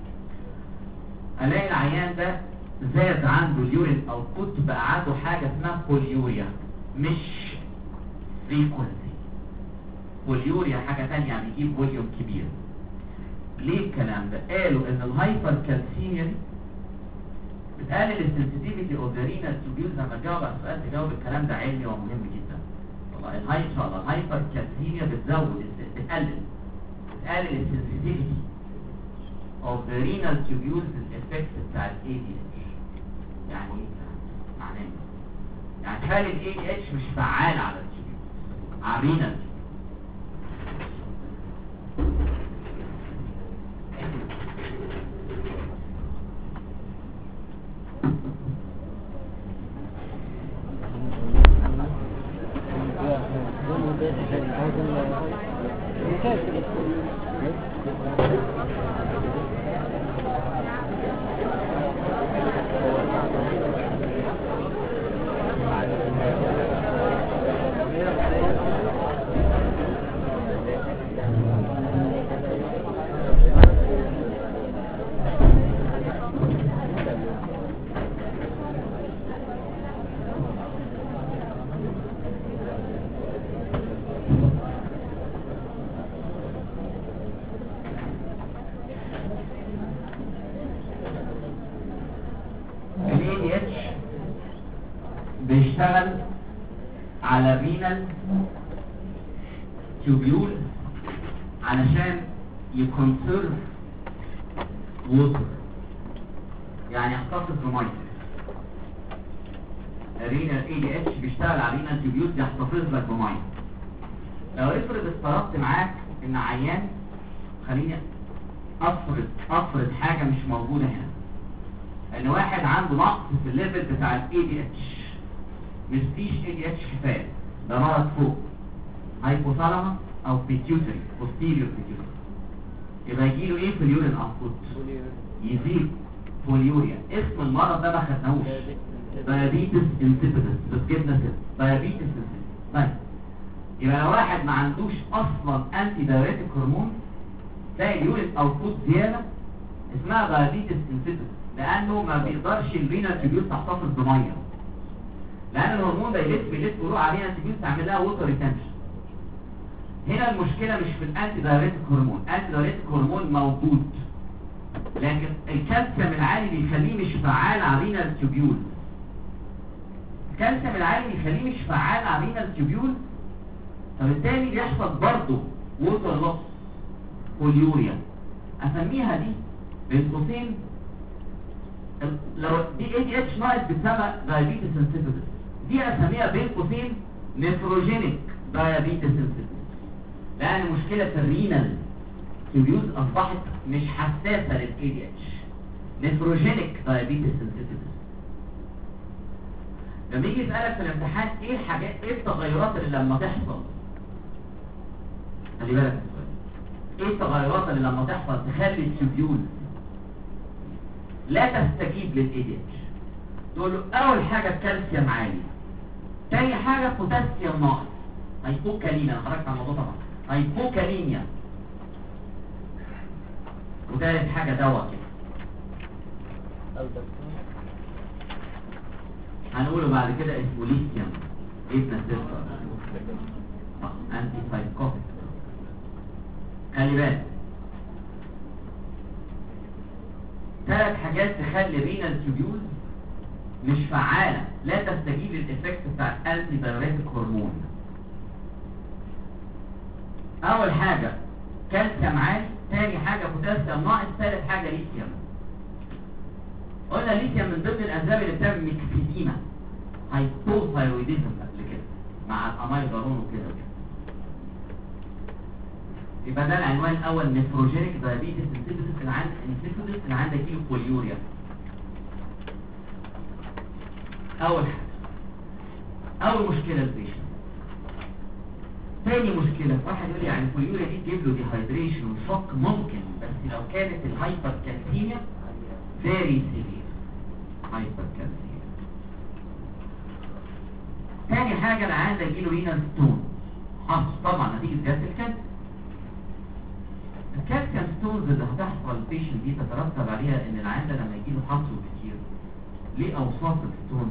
الاقي العيان ده زاد عنده اليورين اوتبوت، بقى عنده حاجه اسمها بوليوريا مش فريكونسي. بوليوريا حاجه ثانيه، يعني يجيب فوليوم كبير. ليه الكلام ده؟ قالوا ان الهايبر كالسيميا دي بتقلل السنسيتيفيتي اوف ذا رينال تيوبيولز. لما تجاوب على السؤال تجاوب الكلام ده علمي ومهم جدا. والله الهاي ان شاء الله الهايبر كالسيميا بتزود بتقلل بتقلل السنسيتيفيتي اوف ذا رينال تيوبيولز الافكت بتاع الاي دي اتش. يعني ايه؟ معناه يعني تخلي الاي دي اتش مش فعال على التيوبيولز، على الرينال. بيشتغل على الرينال تيوبيول علشان يكونسيرف ووتر، يعني يحتفظ بميه. الرينال اي دي اتش بيشتغل على الرينال تيوبيول يحتفظ لك بميه. لو افرض افترضت معاك ان عيان، خليني افرض افرض حاجه مش موجوده هنا، ان واحد عنده نقص في الليفل بتاع الاي دي اتش، مفيش اي دي اتش كفايه، ده مرض فوق هايبوثالاموس او بيتيوتري بوستيريور بيتيوتري، يبقى يجيله ايه في اليورين اوتبوت؟ يزيد بوليوريا. اسم المرض ده ما خدناهوش، دايابيتس انسيبيدس، بس جبنا كده دايابيتس انسيبيدس. طيب يبقى لو واحد ما عندوش اصلا انتي دايوريتيك هرمون، تلاقي اليورين اوتبوت زياده، اسمها دايابيتس انسيبيدس، لانه ما بيقدرش الرينال تيوبيول تحتفظ بميه، لان الهرمون ده يلف يلف ويروح على الرينال تيوبيول تعمل لها ووتر ريتنشن. هنا المشكله مش في الانتي دايوريتيك هرمون، الانتي دايوريتيك هرمون موجود، لكن الكالسيوم العالي بيخليه مش فعال على الرينال تيوبيول. الكالسيوم العالي بيخليه مش فعال على الرينال تيوبيول، فبالتالي بيحصل برضه ووتر لوس، بوليوريا. اسميها دي بين قوسين، لو دي اي دي اتش ناقص بتسمى دايابيتس انسيبيدس، دي اسميها بين قوسين نيفروجينيك دايابيتس انسيبيدس، لان مشكله الرينال تيوبيولز اصبحت مش حساسه للاي دي اتش، نيفروجينيك دايابيتس انسيبيدس. لما يجي يسالك في الامتحان ايه الحاجات ايه التغيرات اللي لما تحصل، خلي بالك ايه التغيرات اللي لما تحصل تخلي التيوبيول لا تستجيب للاي دي اتش؟ تقول له اول حاجه الكالسيوم عالي، تاني حاجه بوتاسيوم ناقص، هايبوكاليميا، انا خرجت عن الموضوع طبعا، هايبوكاليميا، وثالث حاجه دواء كده هنقوله بعد كده اسمه ليثيوم ابن سيلفر انتي سايكوتيك. خلي بالك ثلاث حاجات تخلي رينال تيوبيول مش فعاله، لا تستجيب للإفكت بتاع الانتي بايوريتيك هرمون. اول حاجه كالسيوم عالي، ثاني حاجه بوتاسيوم ناقص، ثالث حاجه ليثيوم. قلنا ليثيوم من ضمن الاسباب اللي بتعمل ميكسيديما، هايبوثايرويديزم قبل كده مع الاميلودارون وكده. يبقى ده العنوان الاول، نفروجينيك دايابيتس انسيفيدس اللي عند انسيفيدس اللي عندك كيلو بوليوريا. اول حاجه اول مشكله البيشنت. تاني مشكله واحد يقول لي يعني البوليوريا دي تجيب له ديهايدريشن وشوك، ممكن، بس لو كانت الهايبر كالسيميا فيري سيفير هايبر كالسيميا. تاني حاجه العيان ده يجيله رينال ستون، حصل طبعا نتيجه جهاز الكالسيوم. الكالسيوم ستونز اللي هتحصل البيشنت دي تترتب عليها ان العيان ده لما يجيله حصو كتير. ليه اوصاف الستونز؟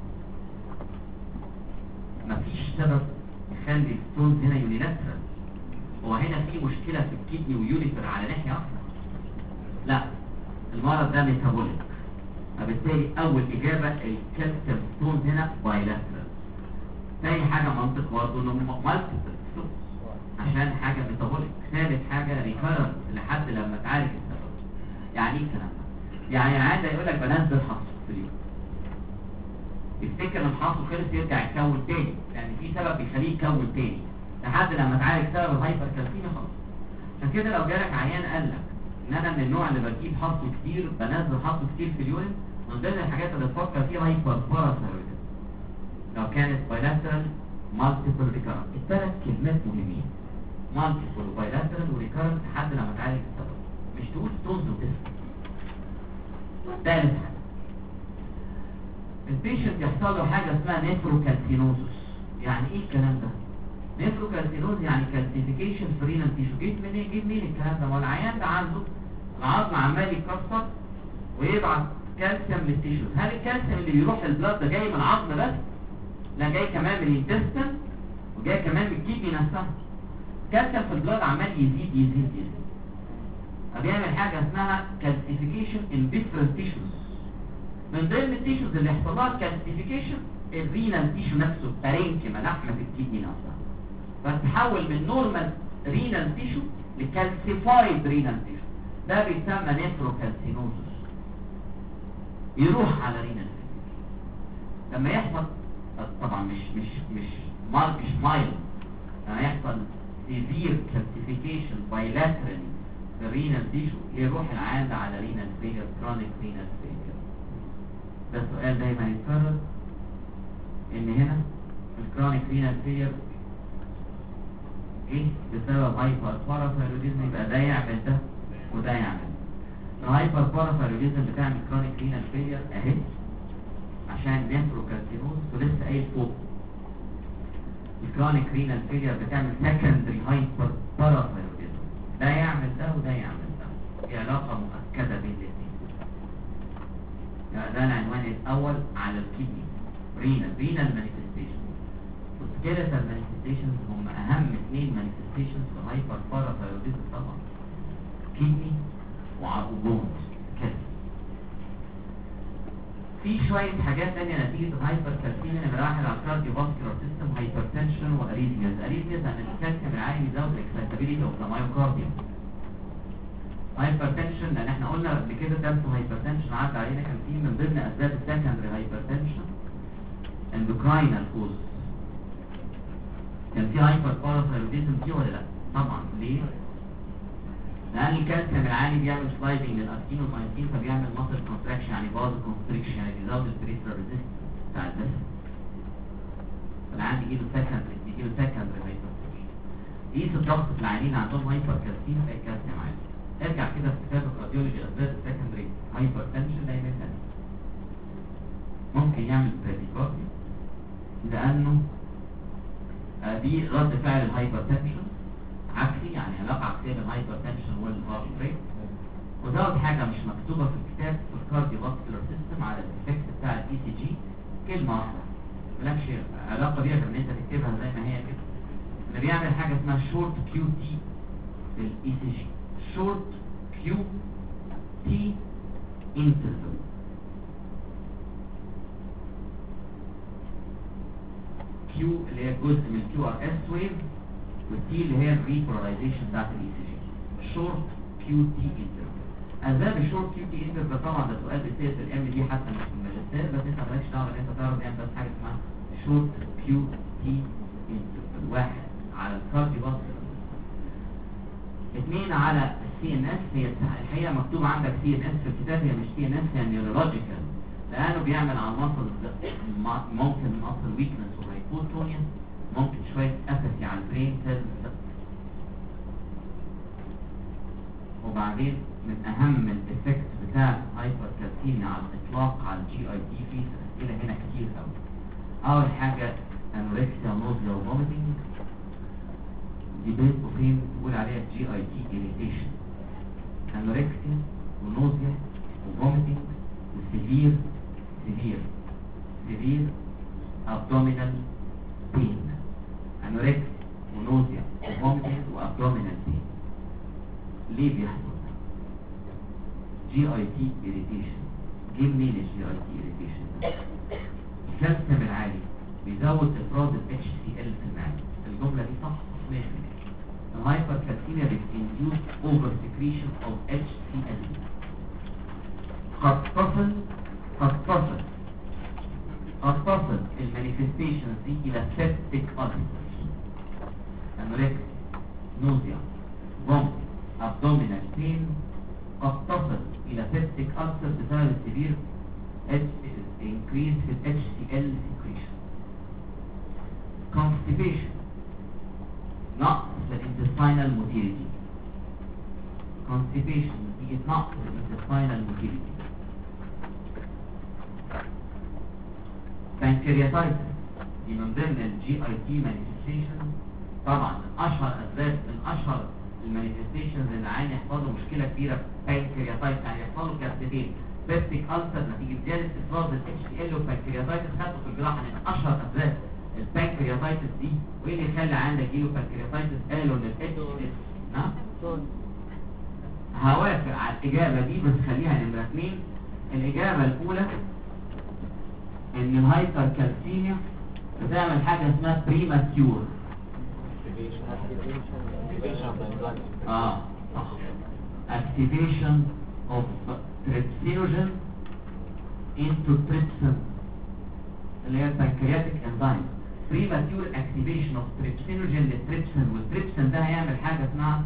مفيش سبب يخلي الستونز هنا يونيلاترال. هو هنا في مشكله في الكدني ويونيتر على ناحيه اخرى؟ لا، المرض ده ميتابوليك. فبالتالي اول اجابه الكالسيوم ستونز هنا بايلاترال. تاني حاجه منطق برضه انه مالتيبل ستونز عشان حاجه ميتابوليك. ثالث حاجه ريكارنت لحد لما تعالج السبب. يعني ايه الكلام ده؟ يعني عاده يقول لك بنزل حصو في اليوم، يفتكر ان الحصو خلص يرجع يتكون تاني، يعني في سبب بيخليه يتكون تاني لحد لما تعالج سبب الهايبر كالسيميا خلاص. عشان كده لو جالك عيان قال لك ان انا من النوع اللي بجيب حصو كتير، بنزل حصو كتير في اليورين، من ضمن الحاجات اللي تفكر فيها هايبر باراثايرويدزم لو كانت بايلاترال مالتيبل ريكارنت. الثلاث كلمات مهمين، مالتيبل وبايلاترال وريكارنت لحد لما تعالج السبب، مش تقول ستونز وتسكت. ثالث حاجه البيشنت يحصل له حاجه اسمها نيفروكالسينوزس. يعني ايه الكلام ده؟ نيفروكالسينوز يعني كالسيفيكيشن في رينال تيشو. جيت منين جيت منين الكلام ده؟ والعيان ده عنده العظم عمال يتكسر ويبعت كالسيوم للتيشوز. هل الكالسيوم اللي بيروح للبلاد ده جاي من العظم بس؟ لا، جاي كمان من الانتستين وجاي كمان من الكدني نفسها. الكالسيوم في البلاد عمال يزيد يزيد يزيد، فبيعمل حاجه اسمها كالسيفيكيشن ان ديفرنت تيشوز. من ضمن التيشوز اللي يحصل لها كالسيفيكيشن الرينال تيشو نفسه، بارينكيما لحمه الكدني نفسها، فتحول من نورمال رينال تيشو لكالسيفايد رينال تيشو. ده بيسمى نيفروكالسينوزس، يروح على رينال تيشو. لما يحصل طبعا مش مش مش مارك مش مايل، لما يحصل سيفير كالسيفيكيشن بايلاترالي في الرينال تيشو يروح العيان على رينال فيلير، كرونيك رينال فيلير. ده السؤال دايما يتكرر، ان هنا الكرونيك رينال فيلير ايه بسبب هايبر باراثايرويدزم، يبقى ده يعمل ده وده يعمل. الهايبر باراثايرويدزم بتعمل كرونيك رينال فيلير اهي عشان نيفروكالسينوز، ولسه قايل فوق الكرونيك رينال فيلير بتعمل سكندري هايبر باراثايرويدزم. ده يعمل ده وده يعمل ده، في علاقه مؤكده بين الاثنين. يعني ده العنوان الاول على الكدني، رينال رينال مانيفستيشن. والسكيلتال مانيفستيشنز هم اهم اثنين مانيفستيشنز في الهايبر باراثايرويدزم طبعا، كدني وبونز كده. في شويه حاجات ثانيه نتيجه الهايبر كالسيميا. نمره واحد على الكارديو فاسكولار سيستم، هايبرتنشن واريثمياز. اريثمياز عن الكالسيوم العالي بيزود الاكسايتابيليتي اوف ذا مايوكارديوم. هايبرتنشن لان احنا قلنا قبل كده تابسو هايبرتنشن عدى علينا، كان في من ضمن اسباب السكندري هايبرتنشن اندوكراينال كوز. كان في هايبر باراثايرويدزم دي ولا لا؟ طبعا. ليه؟ لان الكالسيوم العالي بيعمل سلايدنج للاكتينومايسين، فبيعمل ماسل كونتراكشن يعني باز كونستريكشن، يعني بيزود البريفرال ريزيستنس بتاع الجسم. عندي يجيله سكندري يجيله سكندري هايبرتنشن. قيس الضغط في العيانين عندهم هايبر كالسيميا اي كالسيوم عالي. ارجع كده في كتاب الكارديولوجي اسباب السكندري هايبرتنشن ده يمثل ممكن يعمل براديكارديا لانه آه دي رد فعل الهايبرتنشن عكسي، يعني علاقه عكسيه بين الهايبرتنشن والهارت ريت. وزود حاجه مش مكتوبه في الكتاب في الكارديو فاسكولار سيستم على الافكت بتاع الاي سي جي، كلمه واحده مالكش علاقه بيها غير ان انت تكتبها زي ما هي كده. اللي بيعمل حاجه اسمها شورت كيو تي في الاي سي جي، شورت كيو تي انترفال. كيو اللي هي جزء من الكيو ار اس ويف، والتي اللي هي الريبولاريزيشن بتاعت الاي سي جي. شورت كيو تي انترفال. اسباب الشورت كيو تي انترفال طبعا ده سؤال بيصير في الام دي حتى مش في الماجستير، بس انت مالكش دعوه ان انت تعرف يعني بس حاجه اسمها شورت كيو تي انترفال. واحد على الكارديو فاسكولار، اثنين على السي ان اس. هي الحقيقه مكتوب عندك سي ان اس في الكتاب، هي مش سي ان اس، هي نيورولوجيكال، لانه بيعمل على المصل ممكن مصل ويكنس وهايبوتونيا، ممكن شويه اباثي على البرين سيلز. وبعدين من اهم الافكت بتاع الهايبركالسيميا على الاطلاق على الجي اي تي في اسئله هنا كتير قوي. اول حاجه انوركسيا ونوزيا وفوميتنج، دي بين قوسين بتقول عليها جي اي تي اريتيشن. انوركسيا ونوزيا وفوميتنج وسيفير سيفير سيفير ابدومينال بين. انوركسيا ونوزيا وفوميتنج وابدومينال بين. ليه بيحصل جي اي تي اريتيشن؟ جه منين الجي اي تي اريتيشن؟ الكالسيوم العالي بيزود افراز الاتش سي ال في المعده. الجمله دي صح مية في المية. الهايبركالسيميا بتنديوس اوفر سكريشن اوف اتش سي ال. قد تصل قد تصل قد تصل المانيفستيشنز دي الى سيبتيك ألسر، انوركسيا، نوزيا، فوميتنج، abdominal pain، قد تصل الى سيبتيك ألسر بسبب السيفير increase في ال اتش سي ال secretion. constipation، نقص في الانتستينال موتيليتي. constipation نتيجة نقص في الانتستينال موتيليتي. pancreatitis دي من ضمن الجي اي تي manifestation. طبعا من اشهر اسباب من اشهر المانيفستيشنز اللي العين يحصل له مشكله كبيره بانكرياتايتس، يعني يحصل له كارثتين، بيبتيك ألسر نتيجه زياده افراز الاتش سي ال وبانكرياتايتس. خدته في الجراحه من اشهر اسباب البانكرياتايتس دي. وايه اللي يخلي عندك يجيله بانكرياتايتس؟ قالوا ان الاتش اس نعم هوافق على الاجابه دي بس خليها نمره اثنين. الاجابه الاولى ان الهايبركالسيميا بتعمل حاجه اسمها بريماتيور اه صح activation of trypsinogen into trypsin اللي هي البنكرياتيك انزيم. premature activation of trypsinogen للتريبسين، والتريبسين ده هيعمل حاجه اسمها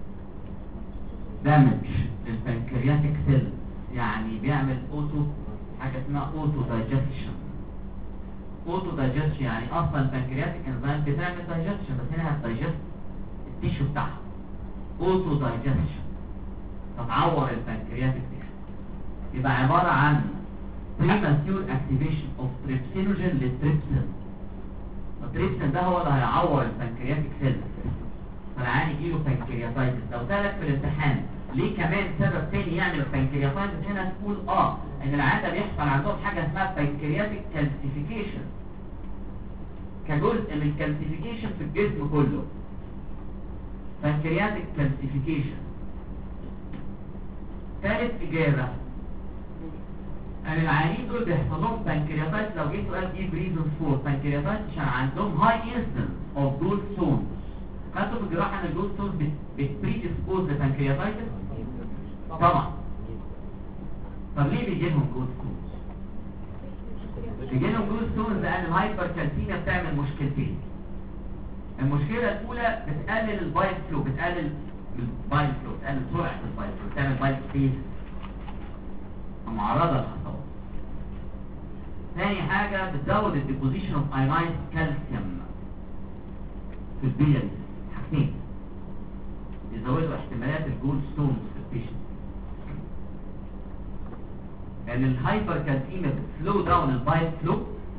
damage للبنكرياتيك سيل، يعني بيعمل اوتو حاجه اسمها اوتو دايجستشن. اوتو دايجستشن يعني اصلا البنكرياتيك انزيم بتعمل دايجستشن بس هنا هتدايجست التيشو بتاعها. اوتو دايجستشن تتعور البنكرياتيك تيشو، يبقى عباره عن premature activation of trypsinogen للتريبسين. التريبسين ده هو اللي هيعور البنكرياتيك سيل، فالعيان يجيله بنكرياتايتس. لو سالك في الامتحان ليه كمان سبب تاني يعمل البنكرياتايتس، هنا تقول اه ان العيان ده بيحصل عندهم حاجه اسمها بنكرياتيك كالسيفيكيشن، كجزء من الكالسيفيكيشن في الجسم كله. بنكرياتيك كالسيفيكيشن. ثالث اجابه ان العيانين دول بيحصل لهم بنكرياتايتس. لو جه سؤال ايه ريزون فور بنكرياتايتس، عشان عندهم هاي انسيدنس اوف جول ستونز. خدتوا في الجراحه ان الجول ستونز بتبريديسبوز لبنكرياتايتس؟ طبعا. طب ليه بيجي لهم جول ستونز؟ بيجي لهم جول ستونز لان الهايبركالسيميا بتعمل مشكلتين. المشكله الاولى بتقلل البايل فلو، بتقلل البايل فلو، بتقلل سرعه البايل فلو، بتعمل بايل سبيس معرضه للحصوات. ثاني حاجه بتزود الديبوزيشن اوف ايونايزد كالسيوم في البيلياري حاجتين يزودوا احتمالات الجولد ستونز في البيشنت. لان الهايبر كالسيميا بتسلو داون البايل فلو،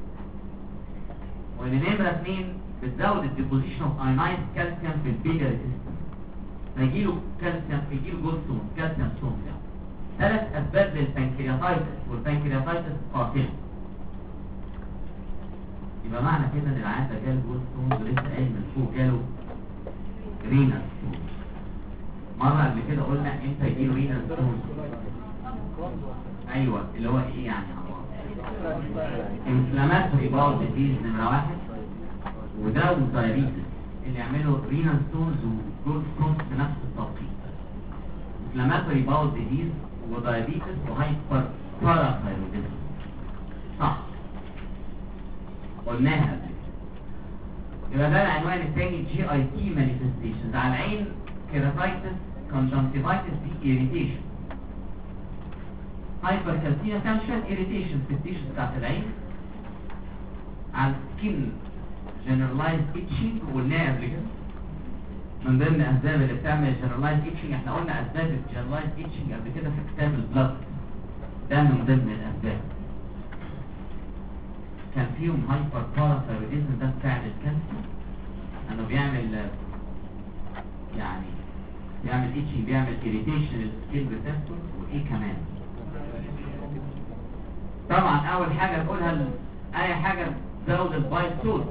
وان نمره اثنين بتزود الديبوزيشن اوف اينايز كالسيوم في البيلياري سيستم، فيجيله كالسيوم يجيله جولد ستون كالسيوم ستون. يعني ثلاث اسباب للبنكرياتايتس، والبنكرياتايتس قاتله. يبقى معنى كده ان العيان ده جاله جولد ستون، ولسه قايل من فوق جاله رينال ستون. مره قبل كده قلنا امتى يجيله رينال ستون؟ ايوه اللي هو ايه يعني؟ انفلاماتوري باول ديزيز نمره واحد، وده والدايابيتس اللي يعملوا رينال ستونز وجولد ستونز في نفس التوقيت. انفلاماتوري باول ديزيز ودايابيتس وهايبر باراثايرويدزم. صح قلناها قبل كده. يبقى ده العنوان الثاني، جي اي تي مانيفستيشنز. على العين كيراتايتس كونجنكتيفايتس دي ايريتيشن، هايبر كالسيميا كان شويه ايريتيشن في التيشوز بتاعت العين. على السكين جنرالايز اتشنج، وقلناها قبل كده من ضمن اسباب اللي بتعمل جنرالايز اتشنج. احنا قلنا اسباب الجنرالايز اتشنج قبل كده في كتاب البلاد، ده من ضمن الاسباب. كان فيهم هايبر باراثايرويدزم، ده بتاع الكالسيوم، انه بيعمل يعني بيعمل اتشنج، بيعمل اريتيشن للسكين ريسبتور. وايه كمان؟ طبعا اول حاجه نقولها اي حاجه تزود البايل سولت،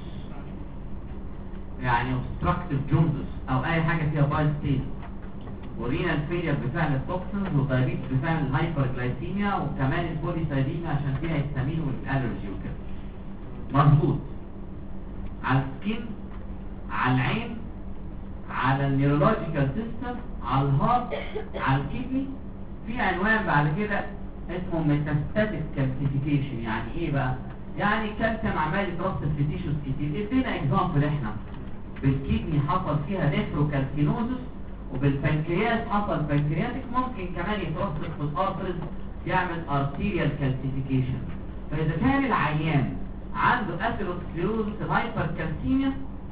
يعني obstructive jaundice او اي حاجه فيها بايل ستيز، ورينال فيلير بفعل التوكسنز، والدايابيتس بفعل الهايبرجلايسيميا، وكمان البوليسايديميا عشان فيها هيستامين والالرجي وكده. مظبوط. على السكين، على العين، على النيورولوجيكال سيستم، على الهارت، على الكدني. في عنوان بعد كده اسمه ميتاستاتيك كالسيفيكيشن. يعني ايه بقى؟ يعني الكالسيوم عمال يترسب في تيشوز كتير. ادينا اكزامبل احنا بالكدني حصل فيها نيفروكالسينوزس، وبالبنكرياس حصل بنكرياتيك، ممكن كمان يترسب في الارترز يعمل ارتيريال كالسيفيكيشن. فاذا كان العيان عنده اثيروسكليروزس هايبر كالسيميا،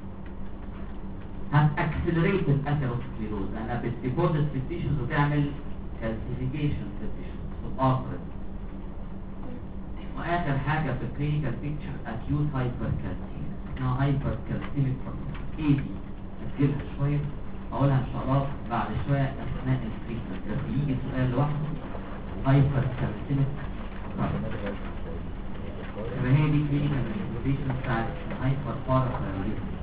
هتاكسلريت الاثيروسكليروز لانها بتديبوزيت في التيشوز وتعمل كالسيفيكيشن في التيشوز في الارترز. واخر حاجه في الكلينيكال بيكتشر اكيوت هايبر كالسيميا، اسمها هايبر كالسيميك ايه دي؟ اسجلها شويه، اقولها ان شاء الله بعد شويه اثناء التريتمنت. بس يجي سؤال لوحده، هايبر كالسيميك. يبقى هي دي كلينيكال مانيفستيشن بتاعت هايبر باراثايرويدزم.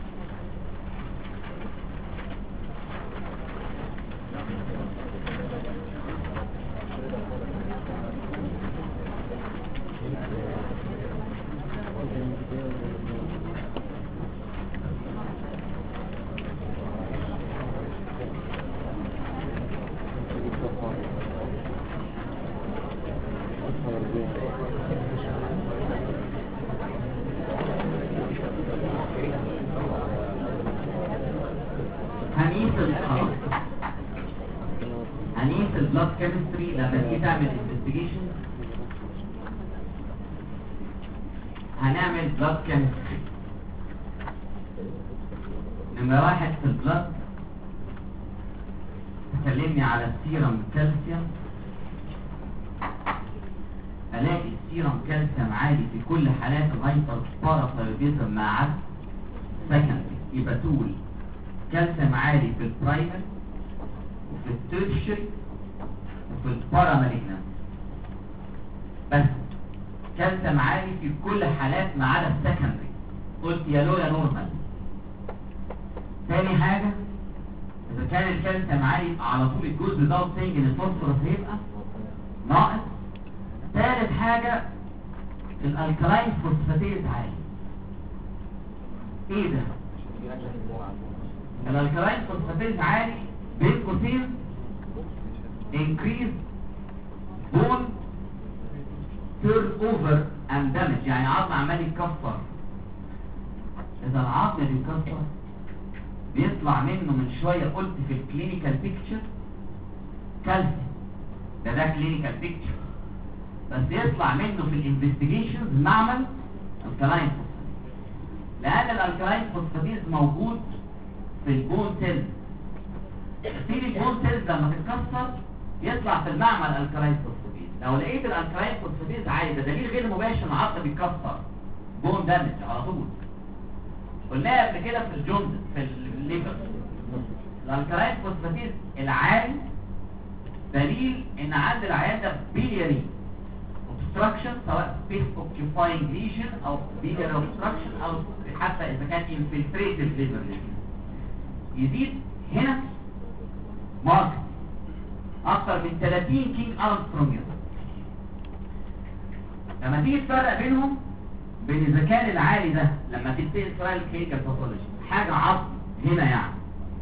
هنقيس البلاد كيمستري لما تيجي تعمل انفستيجيشن. هنعمل بلاد كيمستري. نمرة واحد في البلاد تكلمني على السيرم كالسيوم. الاقي السيرم كالسيوم عالي في كل حالات الهايبر باراثايرويدزم ما عدا سكندري. يبقى تقول كالسيوم عالي في البرايمري وفي التيرشري وفي الباراماليجنانس، بس كالسيوم عالي في كل حالات ما عدا السكندري. قلت يا لو يا نورمال. تاني حاجه، اذا كان الكالسيوم عالي على طول الجزء ده سنج ان الفوسفورس هيبقى ناقص. ثالث حاجه، الالكلاين فوسفاتيز عالي. ايه ده؟ الالكلاين فوسفاتيز عالي بين قوسين increase bone turnover and damage، يعني عظم عمال يتكسر. اذا العظم بيتكسر بيطلع منه من شويه، قلت في الكلينيكال بيكتشر كالسيوم، ده ده كلينيكال بيكتشر، بس يطلع منه في الانفستيجيشنز معمل الكلاين فوسفاتيز. لان الالكالاين فوسفاتيز موجود في البون سيلز. في البون سيلز لما تتكسر يطلع في المعمل الالكالاين فوسفاتيز. لو لقيت الالكالاين فوسفاتيز عالي ده دليل غير مباشر ان العظم بيتكسر، بون دامج على طول. قلناها قبل كده في الجوندس في الليفر، الالكالاين فوسفاتيز العالي دليل ان عند العيان ده بيلياري obstruction، سواء space occupying lesion او biliary obstruction او حتى اذا كان infiltrative liver lesion. يزيد هنا مارك اكتر من ثلاثين كينج ارمسترونج. لما تيجي تفرق بينهم بين اذا كان العالي ده لما تبتدي سؤال الكلينيكال باثولوجي حاجه عظم هنا يعني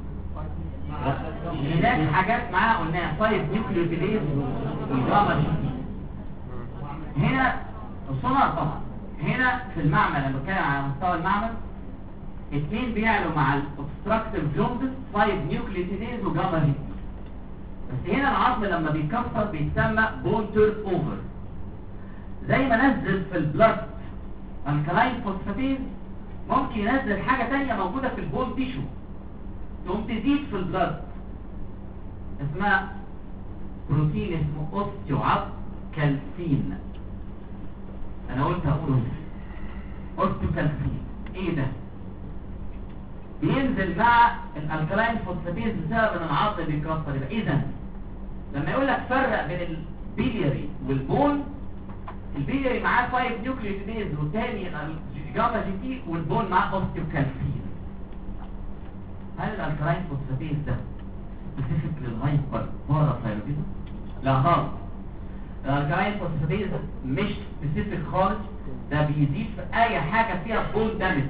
هناك حاجات معاها قلناها فايف نيوكليوتيديز وجاما جي. هنا الصنع طبعا هنا في المعمل لما بتكلم على مستوى المعمل اثنين بيعلوا مع الاوبستراكتيف جوندس فايف نيوكليوتيديز وجاما جي. بس هنا العظم لما بيتكسر بيتسمى بون تيرن اوفر. زي ما نزل في البلد الكلاين فوسفاتيز ممكن ينزل حاجه ثانيه موجوده في البون تيشو تقوم تزيد في البلد اسمها بروتين اسمه اوستيوعاب كالسين. انا قلت اقوله اوستيو كالسين. ايه ده؟ بينزل مع الالكالاين فوسفاتيز بسبب ان العظم بيتكسر. يبقى اذا لما يقول لك فرق بين البيلياري والبون، البيلياري معاه فايف نيوكليوتيديز والثاني جاما جي تي والبون معاه اوستيو كالسين. هل الالكالاين فوسفاتيز ده سبيسيفيك للهايبر باراثايرويدزم؟ لا خالص. الالكالاين فوسفاتيز مش سبيسيفيك خالص، ده بيزيد في اي حاجه فيها بون دامج،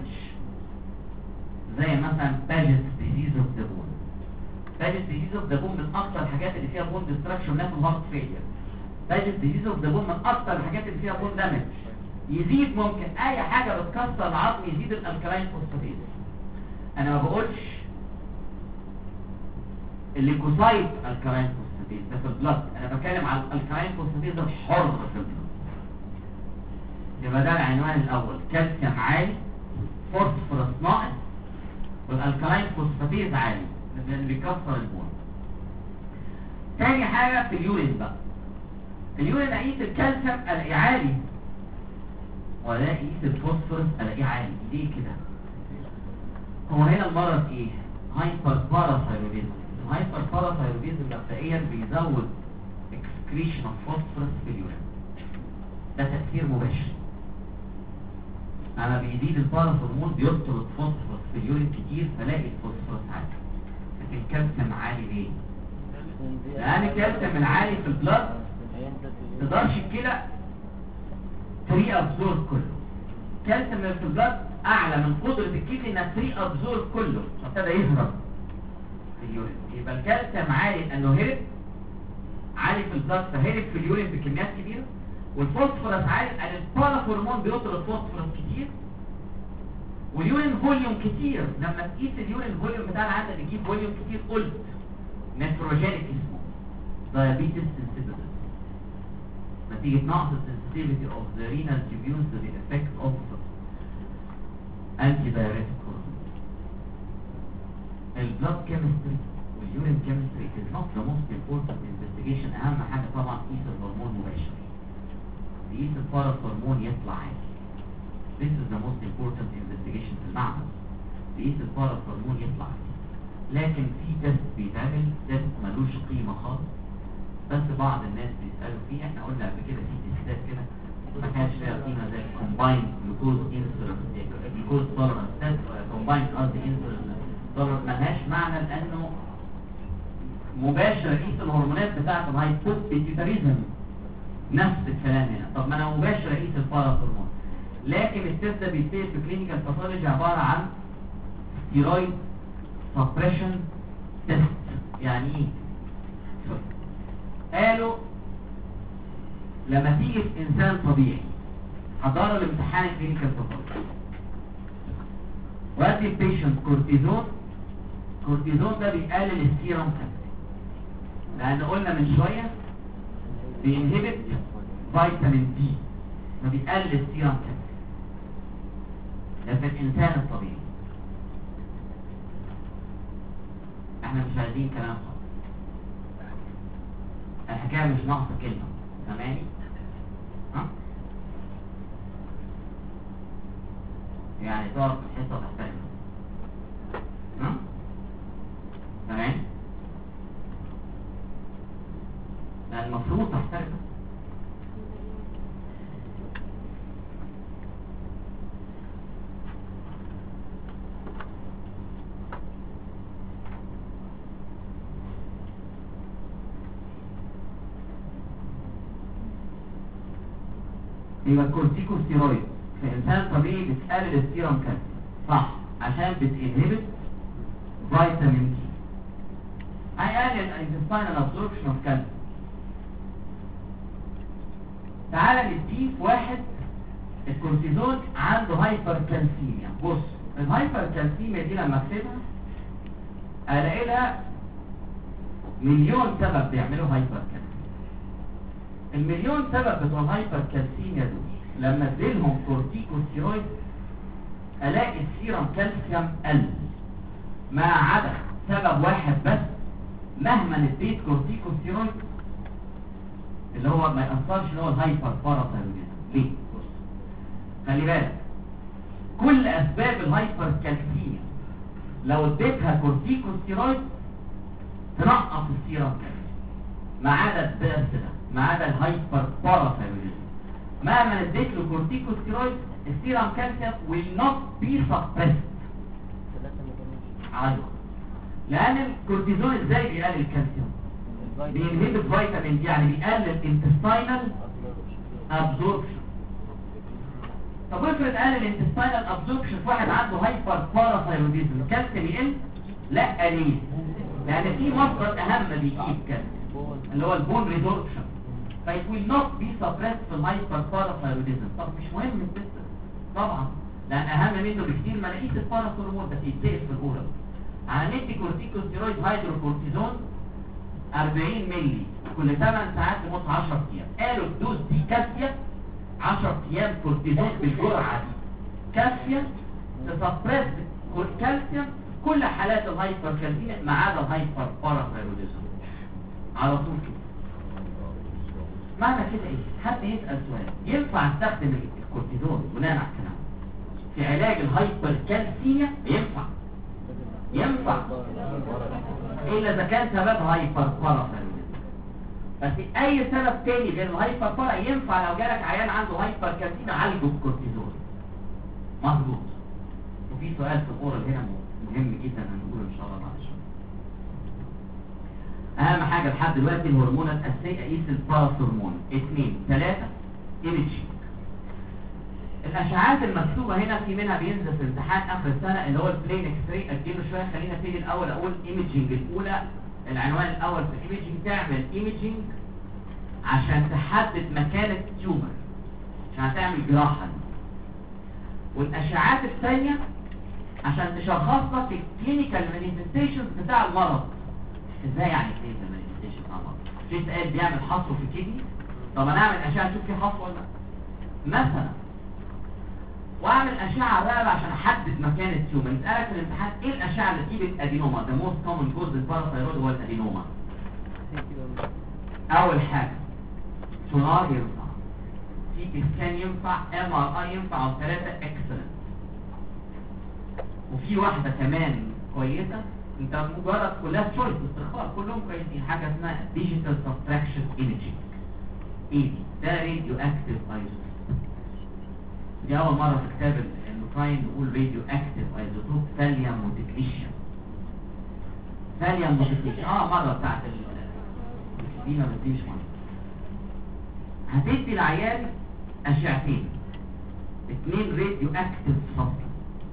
زي مثلا باجيت ديزيز اوف ذا بون. باجيت ديزيز اوف ذا بون من اكثر الحاجات اللي فيها بون ديستراكشن ناس الهارت فيلير. باجيت ديزيز اوف ذا بون من اكثر الحاجات اللي فيها بون دامج. يزيد ممكن اي حاجه بتكسر العظم يزيد الالكالاين فوسفاتيز. انا ما بقولش الليكوسايت الكالاين فوسفاتيز ده في البلد، انا بتكلم على الالكالاين فوسفاتيز الحر في البلد. يبقى ده العنوان الاول، كالسيوم عالي، فوسفورس ناقص، والالكالاين فوسفاتيز عالي اللي بيكسر البون. تاني حاجه في اليورين بقى، اليورين اقيس الكالسيوم الاقيه عالي ولا اقيس الفوسفورس الاقيه عالي. ليه كده؟ هو هنا المرض ايه؟ هايبر باراثايرويدزم. الهايبر باراثايرويدزم مبدئيا بيزود اكسكريشن اوف فوسفورس في اليورين، ده تاثير مباشر. لما بيزيد الباراثورمون بيطرد فوسفورس في اليورين كتير فلاقي الفوسفورس عالي. لكن الكالسيوم عالي ليه؟ لان الكالسيوم العالي في البلد تقدرش الكلى تري ابزورب كله. الكالسيوم اللي في البلد اعلى من قدره الكلى انها تري ابزورب كله، فابتدى يهرب في اليورين. يبقى الكالسيوم عالي لانه هرب عالي في البلد فهرب في اليورين بكميات كبيره، والفوسفورس عالي لان الباراثورمون بيطرد فوسفورس كتير، واليورين فوليوم كتير. لما تقيس اليورين فوليوم بتاع العاده بيجيب فوليوم كتير، قلت نيتروجينيك اسمه diabetes insipidus، نتيجه نقص sensitivity of the renal tubules to the effect of antidiuretic hormone. البلاد كيمستري واليورين كيمستري is not the most important investigation. اهم حاجه طبعا قيس الهرمون مباشر، قيس الباراثورمون يطلع عالي. This is the most important investigation في المعمل، قيس الباراثورمون يطلع عالي. لكن في تيست بيتعمل، تيست ملوش قيمه خالص بس بعض الناس بيسالوا فيه. احنا قلنا قبل كده في تيستات كده ما كانش ليها قيمه زي الكومبايند جلوكوز انسولين جلوكوز تولرانس تيست، كومبايند قصدي انسولين تولرانس، ملهاش معنى لانه مباشر قيس الهرمونات بتاعه الهايبوثيتيتاريزم. نفس الكلام هنا، طب ما انا مباشر قيس الباراثورمون. لكن التيست ده بيصير في كلينيكال باثولوجي عباره عن ستيرويد سبريشن تيست. يعني ايه؟ قالوا لما تيجي في انسان طبيعي حضروا الامتحان الكلينيكال باثولوجي وادي البيشنت كورتيزون، كورتيزون ده بيقلل السيرم كالسيوم، لان قلنا من شويه بينهبت فيتامين دي فبيقلل السيرم كالسيوم. ده في الانسان الطبيعي. احنا مش عايزين كلام خالص، الحكايه مش ناقصه كلمه، سامعني؟ ها؟ يعني تقعد في الحصه وتحترم، ها؟ سامعني؟ لان المفروض تحترم. يبقى الكورتيكوستيرويد في الانسان طبيعي بتقلل السيرم كالسيوم، صح، عشان بتنهبت فيتامين كي، هيقلل الانتستينال ابزوربشن اوف كالسيوم. تعالى نديه واحد الكورتيزون عنده هايبر كالسيميا. بص الهايبر كالسيميا دي لما اكتبها الاقي لها مليون سبب بيعملوا هايبر كالسيميا. المليون سبب بتوع الهايبر كالسيميا دول لما اديلهم كورتيكوستيرويد الاقي السيرم كالسيوم قل، ما عدا سبب واحد بس. مهما اديت كورتيكوستيرويد اللي هو ما يأثرش، اللي هو الهايبر باراثايرويدزم. ليه؟ بص خلي بالك، كل اسباب الهايبر كالسيميا لو اديتها كورتيكوستيرويد تنقص السيرم كالسيوم، ما عدا الدرس ده، ما عدا الهايبر باراثايرويدزم. مهما اديت له كورتيكوستيرويد السيرم كالسيوم will not be suppressed. ايوه، لان الكورتيزون ازاي بيقلل الكالسيوم؟ بينهبت فيتامين دي، يعني بيقلل انتستينال ابزوربشن. طب افرض قلل الانتستينال ابزوربشن في واحد عنده هايبر باراثايرويدزم، الكالسيوم يقل؟ لا، ليه؟ لان في مصدر اهم بيجيب كالسيوم اللي هو البون ريزوربشن، فايت ويل نوت بي سبريس في الهايبر باراثايرويدزم. طب مش مهم البيست طبعا، لان اهم منه بكتير ملاقيس الباراثورمون ده يتسقط في الاورال. على ندي كورتيكوستيرويد هيدروكورتيزون أربعين مللي كل ثمان ساعات لمده عشرة ايام. قالوا الدوز دي كافيه، عشرة ايام كورتيزون بالجرعه دي كافيه تسبريس الكالسيوم كل حالات الهايبر كالسيميا ما عدا الهايبر باراثايرويدزم على طول كده. معنى كده ايه؟ حد يسأل سؤال، ينفع استخدم الكورتيزون بناء على الكلام في علاج الهايبر كالسيميا؟ ينفع ينفع الا اذا كان سبب هايبر باراثايرويدزم. بس اي سبب تاني غير الهايبر بارا ينفع. لو جالك عيان عنده هايبر كالسيميا عالجه بالكورتيزون مظبوط. وفي سؤال في الاورال هنا مهم جدا هنقوله ان شاء الله بعد شويه. اهم حاجه لحد دلوقتي الهرمونات الاساسيه، قيس الباراثورمون. اثنين ثلاثه ايميجينج. الاشعاعات المكتوبه هنا في منها بينزل في امتحان اخر السنه اللي هو البلين اكس راي. اجله شويه، خلينا نبتدي الاول. اقول ايميجينج الاولى، العنوان الاول في الايميجينج، تعمل ايميجينج عشان تحدد مكان التيومر، عشان تعمل جراحه. والاشعاعات الثانيه عشان تشخص لك الكلينيكال مانيفستيشنز بتاع المرض. ازاي يعني كلينيكال مانيفستيشن بتاع المرض؟ في سؤال بيعمل حصو في الكدني، طب انا اعمل اشعه اشوف في حصو ولا لا مثلا، واعمل اشعه الرقبه عشان احدد مكان التيومر. يسالك في الامتحان ايه الاشعه اللي تجيب الادينوما؟ ده موست كومن جوز الباراثايرويد هو الادينوما. اول حاجه سونار ينفع، سي تي سكان ينفع، ام ار اي ينفع، والثلاثه اكسلنت. وفي واحده كمان كويسه، انت مجرد كلها تشويس استخبار كلهم كويسين، حاجه اسمها ديجيتال سبتراكشن ايميجينج. ايه دي؟ ده راديو اكتيف ايزوتوب. دي اول مره في كتاب النوكاين نقول راديو اكتيف ايزوتوب ثاليوم وتكنيشيوم. ثاليوم وتكنيشيوم اه مره بتاعت دي ما بتديش مره. هتدي العيان اشعتين، اثنين راديو اكتيف سبتراكشن.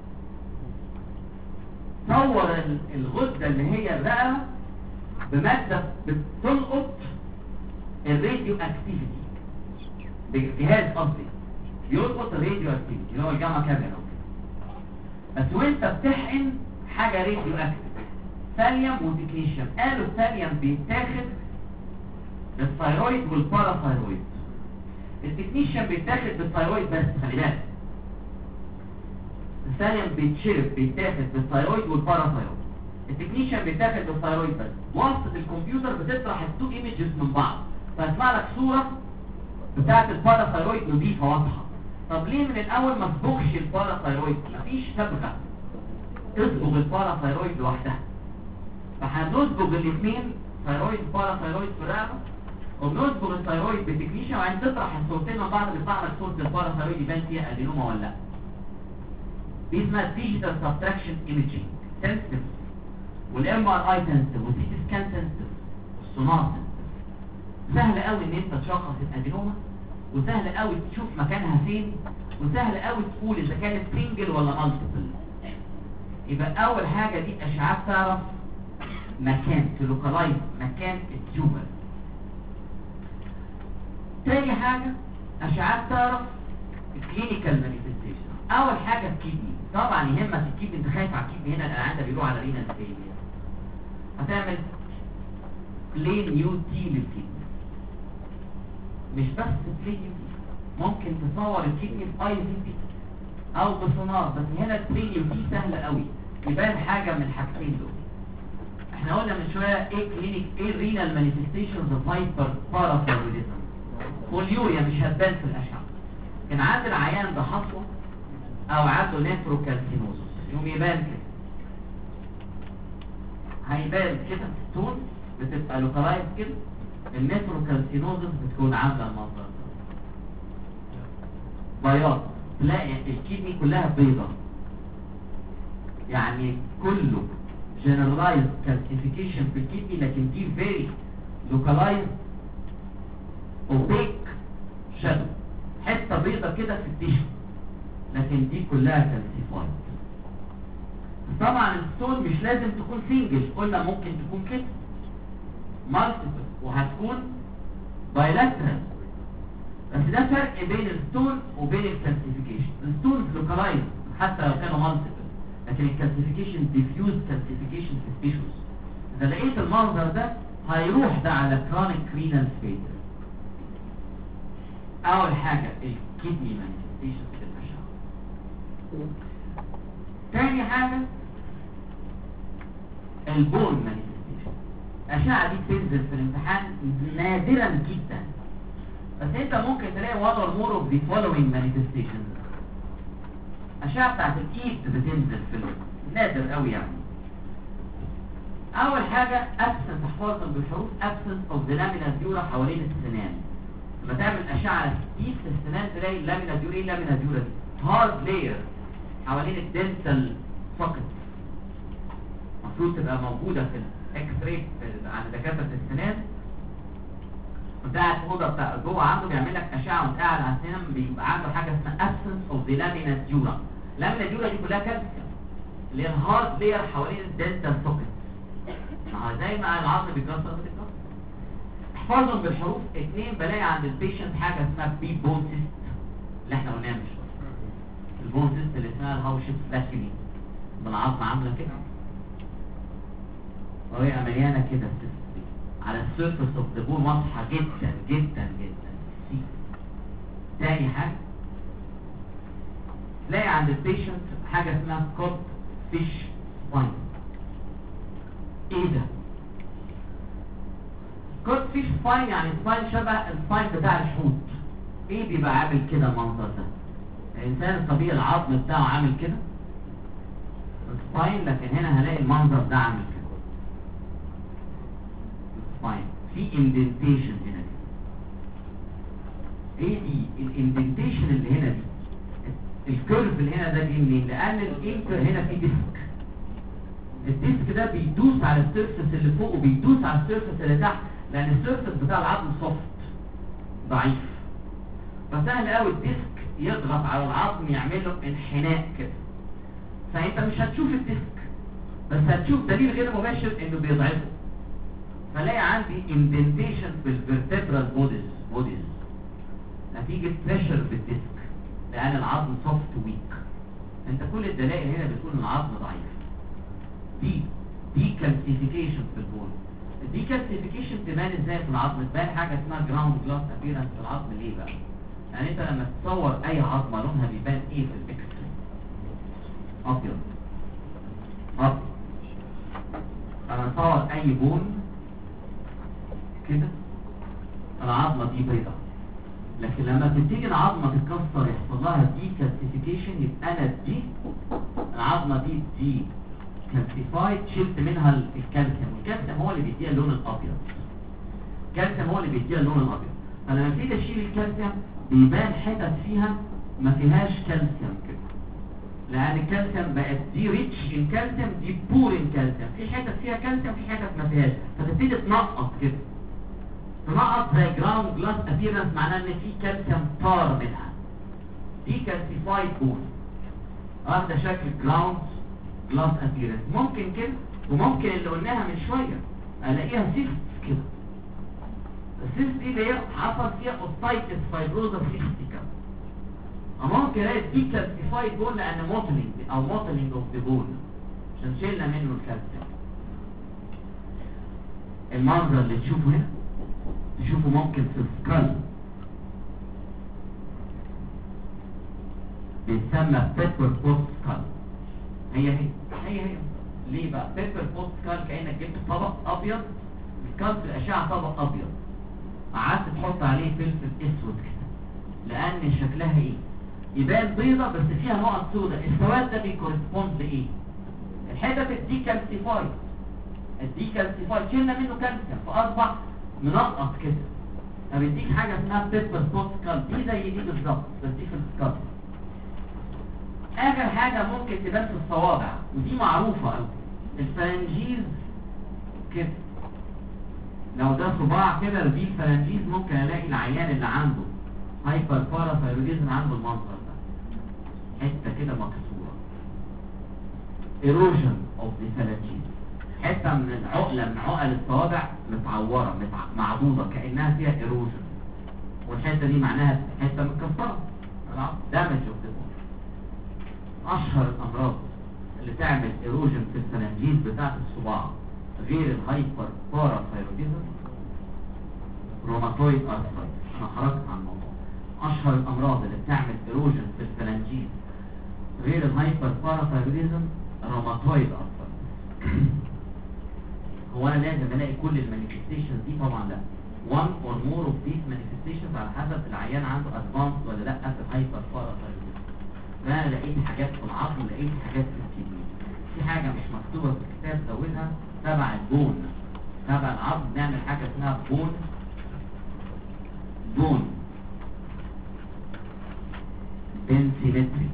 صور الغدة اللي هي الرقبة بمادة بتلقط الراديو اكتيفيتي، بجهاز قصدي بيلقط الراديو اكتيفيتي اللي هو الجاما كاميرا. بس وانت بتحقن حاجة راديو اكتيف، ثاليوم وتكنيشيوم. قالوا الثاليوم بيتاخد بالثايرويد والباراثايرويد، التكنيشيوم بيتاخد بالثايرويد بس. خلي بالك السالم بيتشرب بيتاخد بالثايرويد والباراثايرويد. التكنيشن بيتاخد بالثايرويد بس. وسط الكمبيوتر بتطرح التو ايمجز من بعض فيطلع لك صوره بتاعت الباراثايرويد نظيفه واضحه. طب ليه من الاول ما تصبغش الباراثايرويد؟ مفيش صبغه تصبغ الباراثايرويد لوحدها. فهنصبغ الاثنين ثايرويد باراثايرويد في الرقبه وبنصبغ الثايرويد بالتكنيشن وبعدين تطرح الصورتين من بعض بيطلع لك صوره الباراثايرويد يبان فيها ادينوما ولا لا. دي اسمها ديجيتال سبتراكشن ايميجينج سنسيتيف، والام ار اي سنسيتيف، والسي تي سكان سنسيتيف، والسونار سنسيتيف. سهل قوي ان انت تشخص الادينوما، وسهل قوي تشوف مكانها فين، وسهل قوي تقول اذا كانت سنجل ولا مالتيبل. يبقى اول حاجه دي اشعاعات تعرف مكان تلوكالايز مكان التيومر. تاني حاجه اشعاعات تعرف الكلينيكال مانيفستيشن. اول حاجه الكيدني، طبعا يهمك الكيدني، انت خايف على الكيدني هنا الان ده بيقولوا على رينال فيلير. هتعمل بلين يو تي للكيدني، مش بس بلين يو تي، ممكن تصور الكيدني باي في بي او بسونار، بس هنا البلين يو تي سهل قوي يبان حاجه من الحاجتين دول. احنا قلنا من شويه ايه كلينيك ايه الرينال مانيفستيشنز اوف هايبر باراثايرويدزم. واليوريا مش هتبان في الاشعه. كان عند العيان ده حصوه او عنده نيفروكالسينوزس يوم يبان كده، هيبان كده ستون بتبقى لوكالايز كده. النيفروكالسينوزس بتكون عامله المنظر ده بياض، تلاقي الكدني كلها بيضه، يعني كله generalized calcification في الكدني، لكن دي very localized opaque shadow، حته بيضه كده في التيشو، لكن دي كلها كالسيفايد. طبعا الستون مش لازم تكون سنجل، قلنا ممكن تكون كده مالتيبل وهتكون بايلاترال، بس ده فرق بين الستون وبين الكالسيفيكيشن. الستون لوكالايز حتى لو كانوا مالتيبل، لكن الكالسيفيكيشن ديفيوز كالسيفيكيشن في التيشوز. اذا لقيت المنظر ده هيروح ده على كرونيك رينال فيلير. اول حاجه الكدني مانيفستيشن في الاشعه. تاني حاجه البون مانيفستيشن. الاشعه دي بتنزل في الامتحان نادرا جدا، بس انت ممكن تلاقي one or more of the following manifestations. الاشعه بتاعت الايد بتنزل في نادر قوي يعني. اول حاجه absence، تحفظهم بالحروف absence of the lamina dura حوالين السنان. لما تعمل اشعه على الايد في السنان تلاقي اللامينا ديورا. ايه اللامينا ديورا دي؟ هارد لاير حوالين الدنتال سوكت، المفروض تبقى موجوده في الاكس راي عند دكاتره السنان. وانت قاعد في اوضه بتاع جوه عنده بيعمل لك اشعه وانت قاعد على السنان، بيبقى عنده حاجه اسمها absence of the lamina dura. اللامينا ديورا دي كلها كالسيوم، اللي هي الهارد لاير حوالين الدنتال سوكت. ما هو زي ما العظم بيتكسر بتتكسر. احفظهم بالحروف. اثنين، بلاقي عند البيشنت حاجه اسمها بي بون سيست اللي احنا قلناها من شويه. البون سيست اللي اسمها الهاوشيب فلاشيني بالعظم عامله كده، وهي مليانه كده السيست على السيرفس اوف ذا بون، واضحه جدا جدا جدا. سي. تاني حاجه تلاقي عند البيشنت حاجه اسمها كوت فيش سباين. ايه ده؟ كوت فيش سباين يعني سباين شبه السباين بتاع الحوت. ايه بيبقى عامل كده المنظر ده؟ الانسان الطبيعي العظم بتاعه عامل كده سباين، لكن هنا هلاقي المنظر ده عامل كده سباين في اندنتيشن هنا دي. ايه دي الاندنتيشن اللي هنا دي؟ الكيرف اللي هنا ده جه منين؟ لان الانتر هنا في ديسك، الديسك ده بيدوس على السيرفس اللي فوق وبيدوس على السيرفس اللي تحت، لان السيرفس بتاع العظم سوفت ضعيف، فسهل قوي الديسك يضغط على العظم يعمل له انحناء كده. فانت مش هتشوف الديسك، بس هتشوف دليل غير مباشر انه بيضعفه. فلاقي عندي اندنتيشن في الفيرتبرال بوديز بوديز نتيجه بريشر في الديسك، لان العظم سوفت ويك. انت كل الدلائل هنا بتقول ان العظم ضعيف. دي دي كالسيفيكيشن في البون. الدي كالسيفيكيشن تبان ازاي في العظم؟ تبان حاجه اسمها جراوند جلاس ابيرنس في العظم. ليه بقى؟ يعني انت لما تصور اي عظمه لونها بيبان ايه في الاكس راي؟ ابيض ابيض. انا اصور اي بون كده العظمه دي بيضاء، لكن لما تبتدي العظمه تتكسر يحصل لها دي كالسيفيكيشن، يبقى انا دي العظمه دي دي كالسيفايد، شلت منها الكالسيوم، والكالسيوم هو اللي بيديها اللون الابيض. الكالسيوم هو اللي بيديها اللون الابيض. فلما ابتدي اشيل الكالسيوم بيبان حتت فيها ما فيهاش كالسيوم كده، لان الكالسيوم بقت دي ريتش ان كالسيوم، دي بور ان كالسيوم، في حتت فيها كالسيوم في حتت ما فيهاش، فتبتدي تنقط كده، تنقط زي جراوند جلاس ابيرنس، معناه ان في كالسيوم طار منها. دي كالسيفايد بون واخده شكل جراوند جلاس ابيرنس. ممكن كده، وممكن اللي قلناها من شويه الاقيها سيست كده. السيست دي اللي هي حصل فيها اوستايتس فايبروزا سيستيكا. ممكن الاقي دي كالسيفايد بون لان موتلينج او موتلينج اوف ذا بون، عشان شيلنا منه الكالسيوم. المنظر اللي تشوفه هنا تشوفه ممكن في السكال، بيتسمى بيبر بوت سكال. هي هي هي هي ليه بقى بيبر بوت سكال؟ كأنك جبت طبق ابيض، السكال في الاشعه طبق ابيض، قعدت تحط عليه فلفل اسود كده، لان شكلها ايه؟ يبان بيضة بس فيها نقط سوداء. السواد ده بيكورسبوند لايه؟ الحتت الديكالسيفايد. الديكالسيفايد شلنا منه كالسيوم فاصبح منقط كده، فبيديك حاجه اسمها بيبر بوت سكال. دي زي دي بالظبط بس دي في السكال. اخر حاجه ممكن تبان في الصوابع، ودي معروفه قوي، الفرنجيز كده. لو ده صباع كده دي الفرنجيز، ممكن الاقي العيان اللي عنده هايبر باراثايرويدزم عنده المنظر ده، حته كده مكسوره، ايروجن اوف ذا فالانجيز، حته من العقله من عقل الصوابع متعوره متع... معضوضه كانها فيها ايروجن، والحته دي معناها حته متكسره، دامج اوف ذا بون. اشهر الامراض اللي تعمل ايروجن في الفالانجيز بتاعت الصباع غير الهايبر باراثايرويدزم روماتويد ارثرايتس. انا خرجت عن الموضوع. اشهر الامراض اللي بتعمل ايروجن في الفالانجيز غير الهايبر باراثايرويدزم روماتويد ارثرايتس. هو انا لازم الاقي كل المانيفستيشنز دي؟ طبعا لا. one or more of these manifestations على حسب العيان عنده advanced ولا لا في الهايبر باراثايرويدزم. فانا لقيت حاجات في العظم، لقيت حاجات في الكدني. في حاجه مش مكتوبه في الكتاب زودها تبع البون، تبع العظم نعمل حاجه اسمها بون بون دنسيمتري.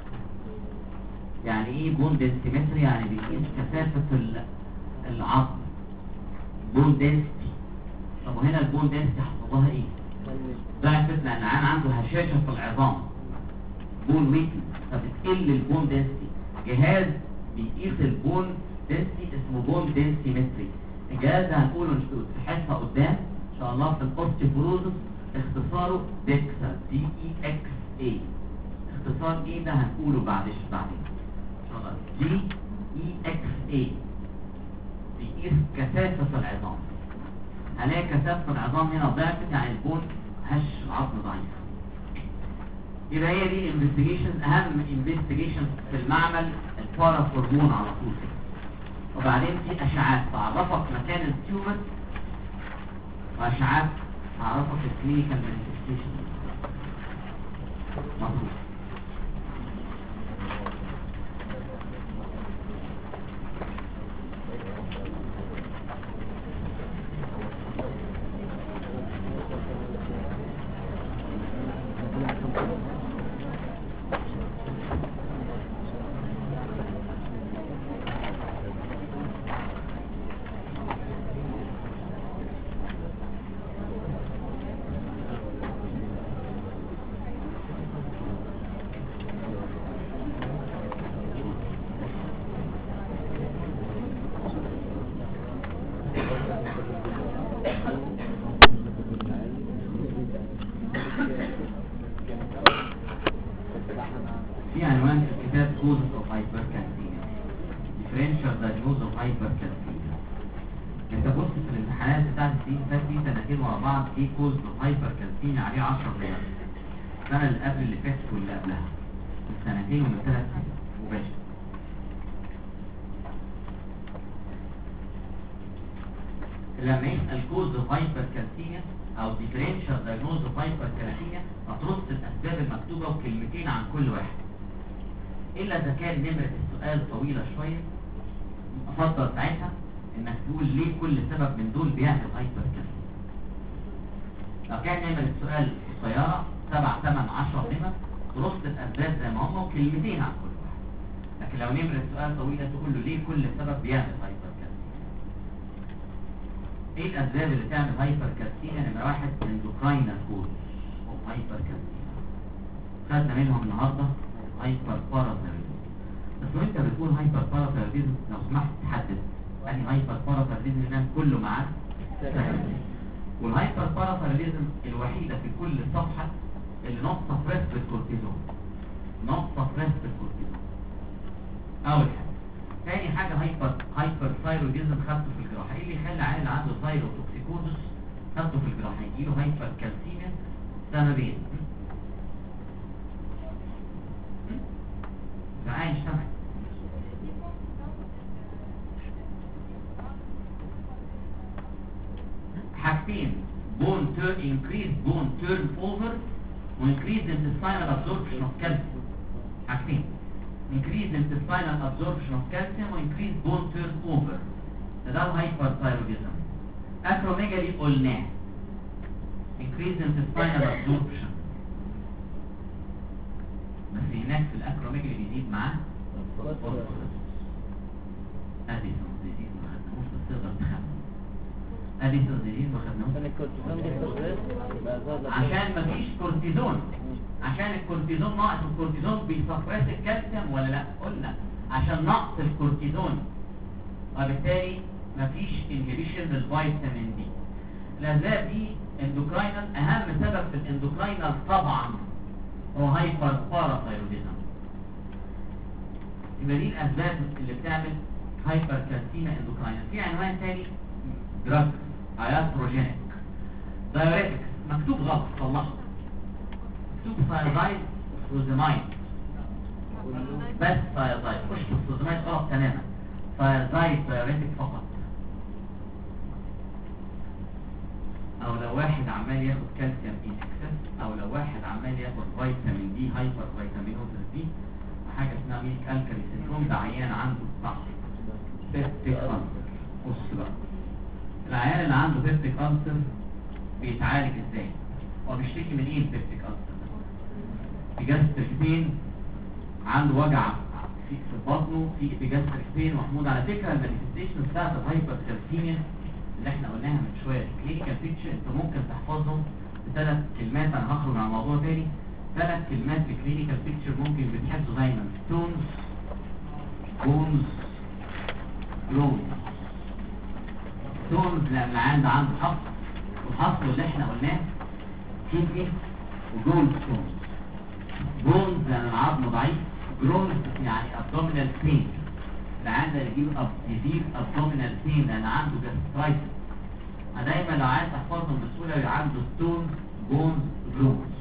يعني ايه بون دنسيمتري؟ يعني بيقيس كثافه العظم، بون دنسيتي. طب وهنا البون دنسيتي حصل لها ايه؟ ضعفت لان العيان عنده هشاشه في العظام، بون ويكنس، فبتقل البون دنسيتي. جهاز بيقيس البون دنسيتي اسمه بون دنسيمتري. الجهاز ده هنقوله في حصه قدام ان شاء الله في الاوستيوبروزس، اختصاره ديكسا، دي اي اكس اي. اختصار ايه ده هنقوله بعد بعدين ان شاء الله. دي اي اكس اي بيقيس كثافه العظام. هنلاقي كثافه العظام هنا ضعفت، يعني البون هش العظم ضعيف. يبقى هي دي انفستيجيشن، اهم انفستيجيشن في المعمل البارافورمون على طول. وبعدين في اشعاعات تعرفك مكان التيومر، واشعاعات تعرفك الكلينيكال مانيفستيشن. مظبوط. في عنوان في الكتاب causes of hypercalcemia differential diagnosis of hypercalcemia. انت بص في الامتحانات بتاعت السنين فات في سنتين ورا بعض في causes of hypercalcemia عليه عشرة درجات. السنه اللي قبل اللي فاتت واللي قبلها، من سنتين ومن ثلاث سنين مباشر. لما يسال كوز اوف هايبركالسيميا او ديفرنشال دايجنوز اوف هايبركالسيميا هترص الاسباب المكتوبه وكلمتين عن كل واحد، الا اذا كان نمره السؤال طويله شويه افضل ساعتها انك تقول ليه كل سبب من دول بيعمل هايبركالسيميا. لو كان نمره السؤال قصيره سبع ثمان عشر نمر ترص الاسباب زي ما هم وكلمتين عن كل واحد، لكن لو نمره السؤال طويله تقول له ليه كل سبب بيعمل هايبركالسيميا. ايه الاسباب اللي تعمل هايبركالسيميا؟ نمره واحد اندوكراينال كوز اوف هايبركالسيميا، خدنا منهم النهارده هايبر باراثايرويدزم. بس وانت بتقول هايبر باراثايرويدزم لو سمحت تحدد يعني هايبر باراثايرويدزم هنا كله معاه، والهايبر باراثايرويدزم الوحيده في كل صفحه اللي نوت سبريس بالكورتيزون، نوت سبريس بالكورتيزون. اول حاجه. ثاني حاجه هايبر هايبر ثايرويدزم خدته في الجراحه. ايه اللي يخلي عيل عنده ثايروتوكسيكوزس خدته في الجراحه يجيله هايبر كالسيميا؟ سببين. تعالى اشتغل. حاجتين، bone turn increase bone turnover و increase intestinal absorption of calcium. حاجتين، increase intestinal absorption of calcium و increase bone turnover. ده الهايبرثايرويدزم. اكروميجالي قلناه increase intestinal absorption، بس هناك في الاكروميجالي بيزيد معاه اديسون ديزيز ما خدناهوش بس تقدر تخمن. اديسون ديزيز ما خدناهوش عشان مفيش كورتيزون، عشان الكورتيزون ناقص. الكورتيزون بيسبرس الكالسيوم ولا لا؟ قلنا عشان نقص الكورتيزون وبالتالي مفيش انهبيشن للفيتامين دي. الاسباب دي اندوكراينال، اهم سبب في الاندوكراينال طبعا هو هايبر باراثايرويدزم. يبقى دي الاسباب اللي بتعمل هايبر كالسيميا اندوكراينال. في عنوان ثاني دراج اياتروجينيك دايوريتكس، مكتوب غلط صلحه، مكتوب ثايرويد فروزيمايد بس ثايرويد، مش فروزيمايد غلط تماما، ثايرويد دايوريتك فقط. او لو واحد عمال ياخد كالسيوم ان اكسس، او لو واحد عمال ياخد فيتامين دي هايبر فيتامينوزس دي، حاجه اسمها ميلك الكالي سيندروم. ده عيان عنده صح بيبتيك ألسر. بص بقى، العيان اللي عنده بيبتيك ألسر بيتعالج ازاي؟ هو بيشتكي من ايه البيبتيك ألسر ده؟ بيجاستريك بين، عنده وجع في في بطنه، في بيجاستريك بين. محمود على فكره المانيفستيشن بتاعت الهايبر كالسيميا اللي احنا قلناها من شويه كلينيكال بيكتشر انت ممكن تحفظهم بثلاث كلمات. انا هخرج عن الموضوع تاني. ثلاث كلمات في كلينيكال بيكتشر ممكن بتحفظوا دايما: ستونز، بونز، جرونز. ستونز لان العيان ده عنده حصر، والحصر اللي احنا قلناه كيدني وجولد ستونز. بونز لان العظم ضعيف. جرونز يعني ابدومينال بين، العيان ده يجيب يزيد ابدومينال بين لان عنده جاسترايتس. دايما لو عايز تحفظهم بسهوله يبقى عنده ستونز، بونز، جرونز.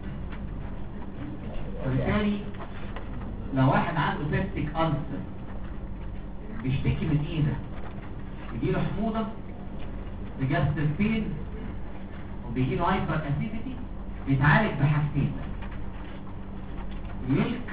وبالتالي لو واحد عنده بيبتيك ألسر بيشتكي من ايه ده؟ بيجيله حموضه، بجاستريك بين، وبيجيله هايبر اسيديتي. بيتعالج بحاجتين: ميلك،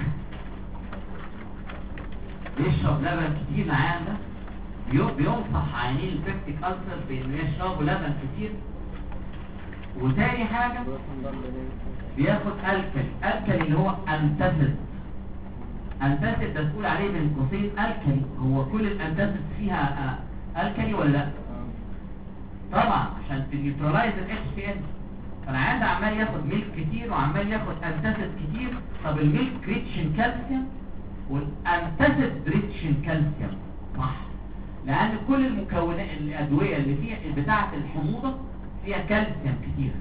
بيشرب لبن كتير. العيان ده بينصح عيانين البيبتيك ألسر بانه يشربوا لبن كتير. وتاني حاجه بياخد الكلي. الكلي اللي هو انتاسيد. انتاسيد ده تقول عليه من قوسين الكلي. هو كل الانتاسيد فيها الكلي ولا لا؟ طبعا عشان تنيوترالايز الاتش بي ان. فالعيان ده عمال ياخد ميلك كتير وعمال ياخد انتاسيد كتير. طب الميلك ريتش ان كالسيوم والانتاسيد ريتش ان كالسيوم، صح؟ لان كل المكونات الادويه اللي فيها بتاعه الحموضه فيها كالسيوم كتير.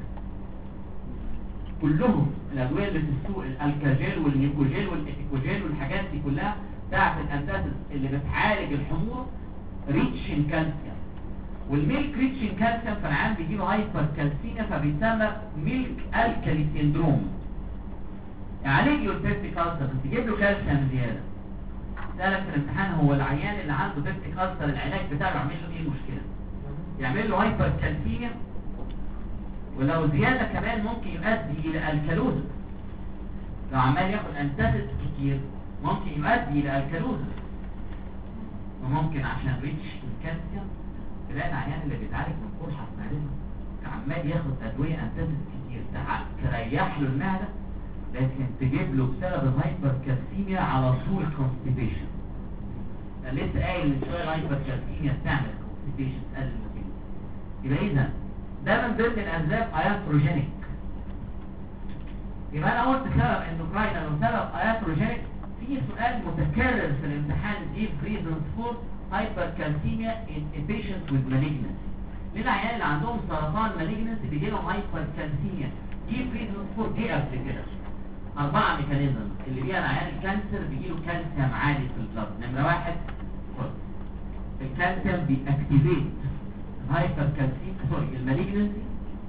كلهم الادويه اللي في السوق، الالكاجيل والنيكوجيل والاتيكوجيل والحاجات دي كلها بتاعه الانتاسيد اللي بتعالج الحموضه ريتش ان كالسيوم. والميلك ريتش ان كالسيوم فالعيان بيجيله هايبر كالسيميا فبيسمى ميلك الكالي سيندروم. يعالج له البيبتيك ألسر بس يجيب له كالسيوم زياده. سألك في الامتحان هو العيان اللي عنده بيبتيك ألسر العلاج بتاعه يعمل له ايه مشكله؟ يعمل له هايبر كالسيميا، ولو زياده كمان ممكن يؤدي الى الكالوزس. لو عمال ياخد انتاسيد كتير ممكن يؤدي الى الكالوزس. وممكن عشان ريتش الكالسيوم تلاقي العيان اللي بيتعالج من قرحه معدته عمال ياخد ادويه انتاسيد كتير تريح له المعده، لكن تجيب له بسبب الهايبر كالسيميا على طول كونستيبيشن. انا لسه قايل من شويه الهايبر كالسيميا بتعمل كونستيبيشن تقلل الموتيليتي. يبقى اذا ده من ضمن الاسباب اياتروجينيك. يبقى انا قلت سبب اندوكراينال وسبب اياتروجينيك. في سؤال متكرر في الامتحان دي ريزونز فور هايبر كالسيميا ان بيشنت وذ مالجنسي. للعيال اللي عندهم سرطان مالجنسي بيجي لهم هايبر كالسيميا. دي ريزونز فور دي قبل كده أربعة ميكانيزم اللي بيها العيان الكانسر بيجيله كالسيوم عالي في البلد. نمرة واحد الكالسيوم بيأكتيفيت هايبر كالسيم سوري المالجنسي،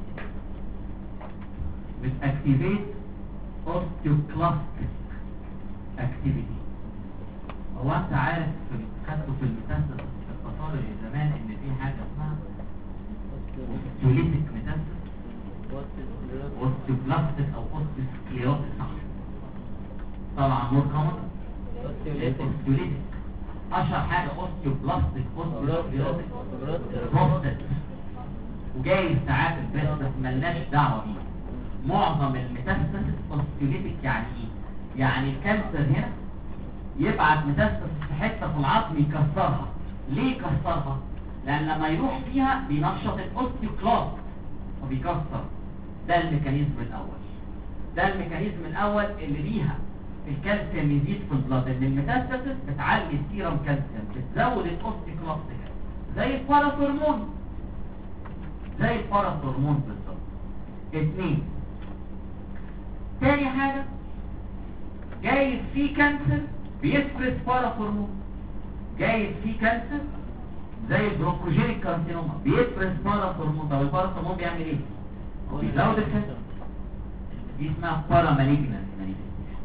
بتأكتيفيت اوستيوكلاستيك اكتيفيتي. هو انت عارف في خدته في الميتاستاسيس في الباثولوجي زمان ان في حاجه اسمها اوستيوليتيك ميتاستاسيس، اوستيوبلاستيك او اوستيوسكليروتيك صح؟ طبعا مور كومن اوستيوليتيك. اشهر حاجه اوستيوبلاستيك اوستيوسكليروتيك بروستات، وجاي ساعات البس بس ملناش دعوه بيه. معظم الميتاستاسيس اوستيوليتيك. يعني ايه؟ يعني الكانسر هنا يبعت ميتاستاسيس في حته في العظم يكسرها. ليه يكسرها؟ لان لما يروح فيها بينشط الاوستيوكلاست وبيكسر. ده الميكانيزم الاول. ده الميكانيزم الاول اللي ليها الكالسيوم يزيد في البلاد، ان الميتاستاسيس بتعلي السيرم كالسيوم، بتزود الاوستيوكلاست زي الباراثورمون. زي الباراثورمون بالظبط. اثنين، تاني حاجه جايز في كانسر بيفرز باراثورمون. جايز في كانسر زي البروكوجينيك كارسينوما بيفرز باراثورمون. طب الباراثورمون بيعمل ايه؟ بيزود الكانسر. دي اسمها باراماليجنانت مانيفستيشن.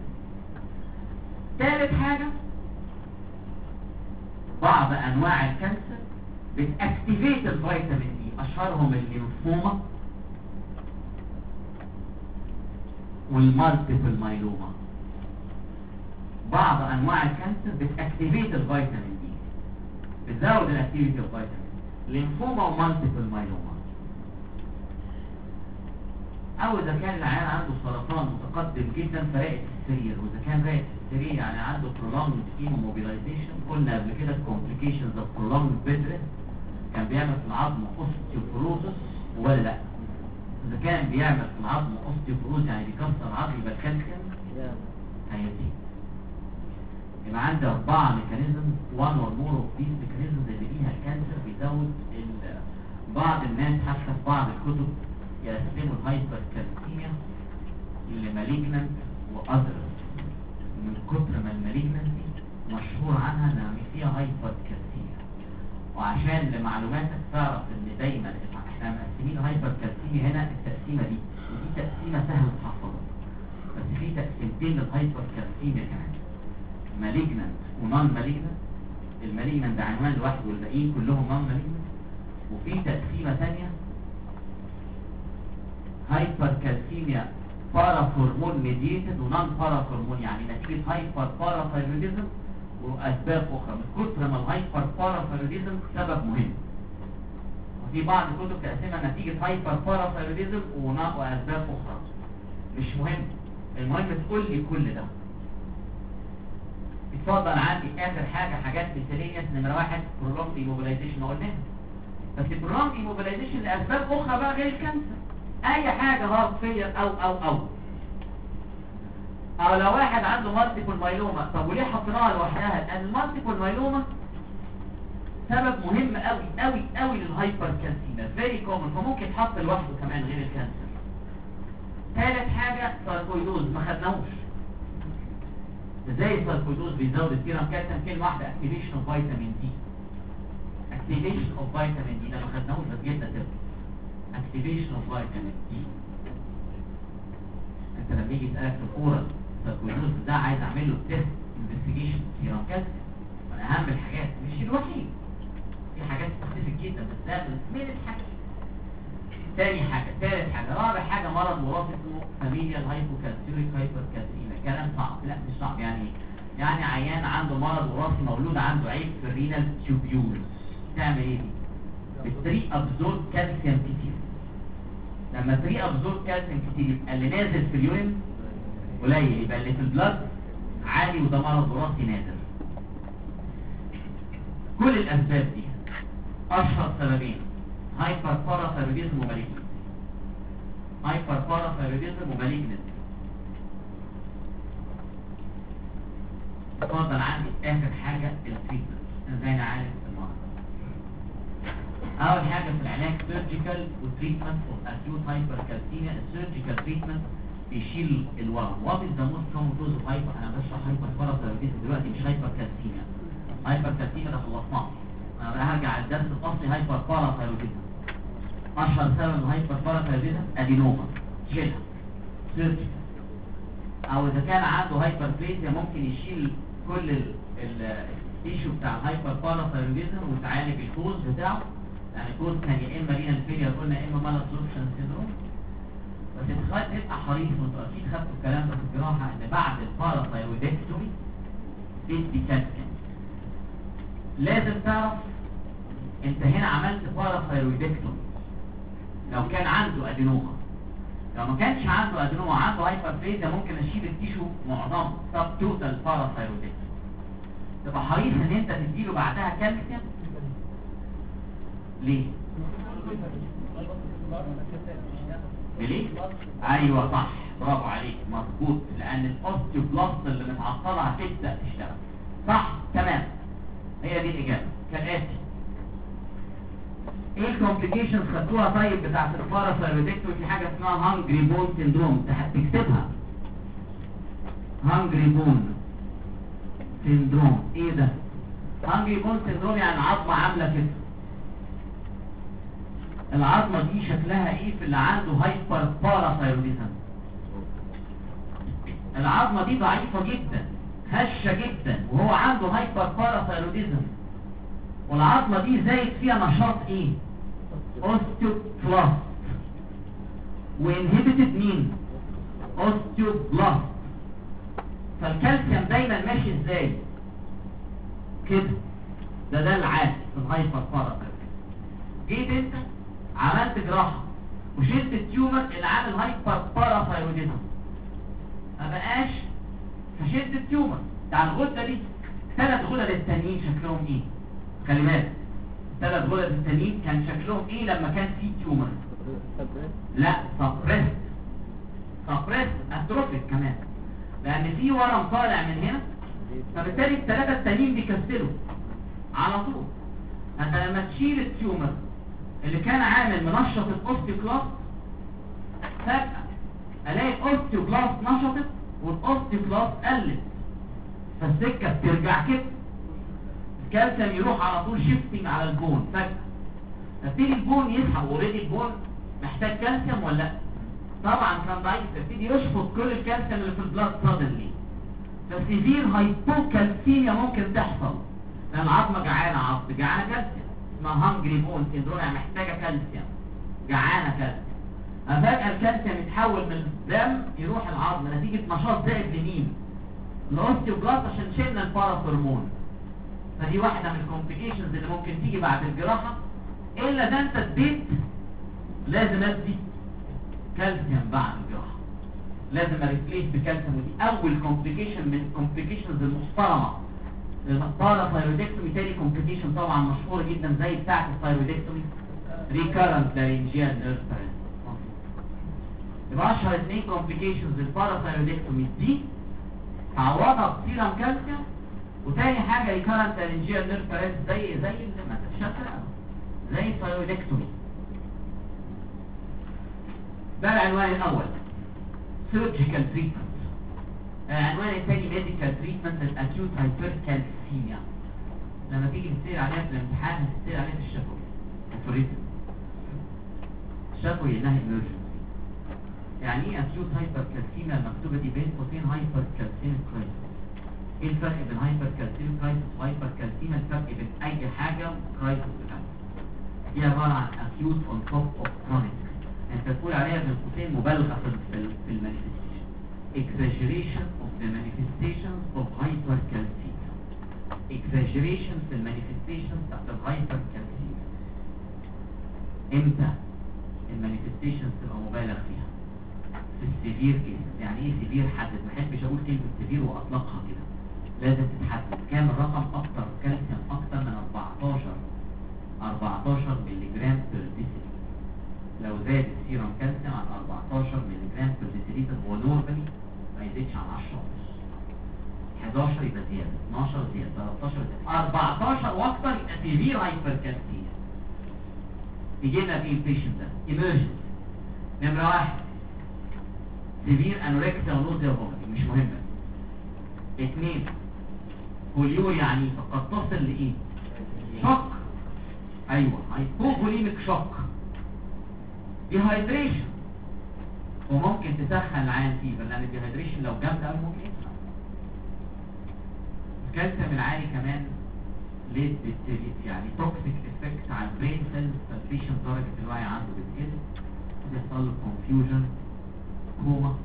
ثالث حاجه بعض انواع الكانسر بتاكتيفيت الفيتامين دي، اشهرهم الليمفوما والمالتيبل مايلوما. بعض انواع الكانسر بتاكتيفيت الفيتامين دي، بتزود الاكتيفيتي اوف فيتامين. ليمفوما ومالتيبل مايلوما. او اذا كان العيان عنده سرطان متقدم جدا فراقد في السرير، واذا كان راقد في السرير يعني عنده prolonged immobilization. قلنا قبل كده complications of prolonged bed rest كان بيعمل في العظم osteoporosis ولا لا؟ اذا كان بيعمل في العظم osteoporosis يعني بيكسر العظم يبقى الكالسيوم هيزيد. يبقى عندي أربعة ميكانيزمز one or more of these mechanisms اللي فيها الكانسر بيزود. بعض الناس حتى في بعض الكتب يقسموا الهايبر كالسيميا لمالجنانت وأذر، من كتر ما المالجنانتي مشهور عنها انها فيها هايبر كالسيميا. وعشان لمعلوماتك تعرف ان دايما احنا مقسمين هايبر كالسيميا هنا التقسيمه دي، ودي تقسيمه سهله تحفظها، بس في تقسيمتين للهايبر كالسيميا كمان، مالجنانت ونون مالجنانت. المالجنانت ده عنوان لوحده والباقيين كلهم نون مالجنانت. وفي تقسيمه ثانيه هايبر كالسيميا باراثورمون ميديتد ونون باراثورمون، يعني نتيجه هايبر باراثايرويدزم واسباب اخرى. من كتر ما الهايبر باراثايرويدزم سبب مهم، وفي بعض الكتب تقسمها نتيجه هايبر باراثايرويدزم واسباب اخرى. مش مهم، المهم تقول لي كل ده. اتفضل. عندي اخر حاجه حاجات مثاليه. نمره واحد prolonged immobilization قلناها، بس prolonged immobilization لاسباب اخرى بقى غير الكانسر. اي حاجه هارت فيلر او او او او لو واحد عنده مالتيبل مايلوما. طب وليه حطيناها لوحدها؟ لان المالتيبل مايلوما سبب مهم قوي قوي قوي للهايبر كالسيميا، فيري كومن، فممكن يتحط لوحده كمان غير الكانسر. ثالث حاجه ساركويدوز ما خدناهوش. ازاي الساركويدوز بيزود السيرم كالسيوم؟ كلمه واحده، اكتيفيشن اوف فيتامين دي. اكتيفيشن اوف فيتامين دي ده ما خدناهوش بس جبنا تبقى activation of vitamin D. انت لما يجي يسألك في الكورة ساركويدوز ده عايز اعمل له تيست انفستيجيشن سيرم كالسيوم، من اهم الحاجات مش الوحيد، في حاجات تختلف جدا بس ده لابس من الحاجة. تاني حاجة، تالت حاجة، رابع حاجة مرض وراثي اسمه فاميليال هايبوكالسيوريك هايبركالسيميا. كلام صعب، لا مش صعب، يعني يعني عيان عنده مرض وراثي مولود عنده عيب في الرينال تيوبيول. تعمل ايه دي؟ بتري ابزورب كالسيوم كتير. لما تري ابزورب كالسيوم كتير يبقى اللي نازل في اليورين قليل، يبقى اللي في البلاد عالي، وده مرض وراثي نادر. كل الاسباب دي اشهر سببين هايبر باراثايرويدزم ومالجنسي. هايبر باراثايرويدزم ومالجنسي. اتفضل عندي اخر حاجه التريتمنت، ازاي نعالج المرض. اول حاجه في العلاج سيرجيكال وتريتمنت اوف اكيوت هايبركالسيميا. السيرجيكال تريتمنت بيشيل الورم. وات از ذا موست كومن كوز اوف هايبر؟ انا بشرح هايبر باراثايرويدزم دلوقتي مش هايبركالسيميا. هايبركالسيميا ده خلصناه، انا هرجع للدرس الاصلي. هايبر باراثايرويدزم اشهر سبب الهايبر باراثايرويدزم ادينوما، شيلها سيرجيكال. او اذا كان عنده هايبربليزيا ممكن يشيل كل التيشو بتاع الهايبر باراثايرويدزم وتعالج الكوز بتاعه. يعني كوز كان يا اما رينال فيلير قلنا، يا اما مال ابزوربشن سيندروم. بس تخيل تبقى حريص، وانتوا اكيد خدتوا الكلام ده في الجراحه، ان بعد الباراثايرويدكتومي تدي كالسيوم. لازم تعرف انت هنا عملت باراثايرويدكتومي لو كان عنده ادينوما. لو ما كانش عنده ادينوما عنده هايبربليزيا ممكن اشيل التيشو معظمه سب توتال باراثايرويدكتومي. تبقى حريص ان انت تديله بعدها كالسيوم. ليه؟ ليه؟ ايوه صح، برافو عليك، مظبوط، لان الاوستيوبلاست اللي متعطله هتبدا تشتغل. صح تمام، هي دي الاجابه. كالاتي، ايه الكومبليكيشنز خدتوها طيب بتاعت الباراثايرويدكتومي؟ في حاجه اسمها هانجري بون سيندروم، تكتبها هانجري بون سيندروم. ايه ده؟ هانجري بون سيندروم يعني عظمه عامله كده. العظمه دي شكلها ايه في اللي عنده هايبر باراثايرويدزم؟ العظمه دي ضعيفه جدا، هشه جدا، وهو عنده هايبر باراثايرويدزم. والعظمه دي زايد فيها نشاط ايه؟ اوستيوبلاست. وانهبيتد مين؟ اوستيوبلاست. فالكالسيوم دايما ماشي ازاي؟ كده. ده ده العادي في الهايبر باراثايرويدزم. جيت انت عملت جراحه وشلت التيومر اللي عامل هايبر باراثايرويدزم، ما بقاش، فشلت التيومر بتاع الغده دي. ثلاث غدد التانيين شكلهم ايه؟ خلي بالك، الثلاث غدد التانيين كان شكلهم ايه لما كان في تيومر؟ لا، سبريست. سبريست اتروفيك كمان، لان في ورم طالع من هنا، فبالتالي الثلاثه التانيين بيكسلوا على طول. انت لما تشيل التيومر اللي كان عامل منشط الاوستيوبلاست، فجأة الاقي الاوستيوبلاست نشطت والاوستيوبلاست قلت، فالسكة بترجع كده، الكالسيوم يروح على طول شيفتنج على البون فجأة. فابتدي البون يسحب، اوريدي البون محتاج كالسيوم ولا لا؟ طبعا كان ضعيف، فابتدي يشفط كل الكالسيوم اللي في البلاد سادنلي. فسيفير هايبوكالسيميا ممكن تحصل، لان العظمة جعانة، عظم جعانة كالسيوم، اسمها هانجري بون سيندروم، يعني محتاجة كالسيوم، جعانة كالسيوم. فجأة الكالسيوم يتحول من الدم يروح العظم نتيجة نشاط زائد لمين؟ الاوستيوبلاست، عشان شلنا الباراثورمون. فدي واحدة من الكومبليكيشنز اللي ممكن تيجي بعد الجراحة. الا ده انت اديت، لازم ادي كالسيوم بعد الجراحة، لازم اريبليس بكالسيوم. ودي اول كومبليكيشن من الكومبليكيشنز المحترمة للباراثايرويدكتومي. تاني كومبليكيشن طبعا مشهورة جدا زي بتاعة الثايرويدكتومي، ريكارنت لارنجيال نيرف باراليسيس. يبقى اشهر اثنين كومبليكيشنز للباراثايرويدكتومي دي تعوضها بسيرم كالسيوم. وتاني حاجة ريكارنت لارنجيال نيرف باراليسيس، زي زي اللي ما تتشكل زي الثايرويدكتومي. ده العنوان الاول، سيرجيكال تريتمنت. العنوان الثاني ميديكال تريتمنت الاكيوت هايبركالسيميا. لما تيجي تسأل عليها في الامتحان هتسأل عليها في الشفوي وفي الريتم. الشفوي انها emergency. يعني ايه اكيوت هايبركالسيميا المكتوبه دي بين قوسين هايبركالسيميك كرايسيس؟ ايه الفرق بين هايبركالسيميك كرايسيس وهايبركالسيميا؟ الفرق بين اي حاجه وكرايسيس بتاعها. دي عباره عن acute on top of chronic. انت تقول عليها بين قوسين مبالغه في ال في المانيفستيشن. exaggeration of the manifestations of hypercalcemia. exaggeration في المانيفستيشن بتاعت الهايبركالسيميا. امتى المانيفستيشن تبقى مبالغ فيها؟ في السيفير كيس. يعني ايه سيفير؟ حدد. ما احبش اقول كلمه سيفير واطلقها كده، لازم تتحدد. كام الرقم اكتر كالسيوم اكتر من أربعتاشر أربعتاشر مللي جرام بير ديسيليتر. لو زاد السيرم كالسيوم عن أربعتاشر مللي جرام بير ديسيليتر هو نورمالي ما يزيدش عن عشرة ونص. حداشر يبقى زياده، اتناشر زياده، تلتاشر زياده، أربعتاشر واكتر يبقى سيفير هايبركالسيميا. يجي لنا في البيشنت ده ايمرجنسي. نمره واحد سيفير انوركسيا ونوزيا وفوميتنج، مش مهمه. اثنين بوليوريا عنيفه قد تصل لايه؟ شوك. ايوه هايبوفوليميك شوك. ديهايدريشن، وممكن تسخن العين فيه، لان الديهايدريشن لو جامده قوي ممكن يسخن. الكالسيوم العالي كمان ليه يعني توكسيك افكت على البرين سيلز، فالبيشنت درجه الوعي عنده بتقل، بيحصل له كونفيوجن، كوما،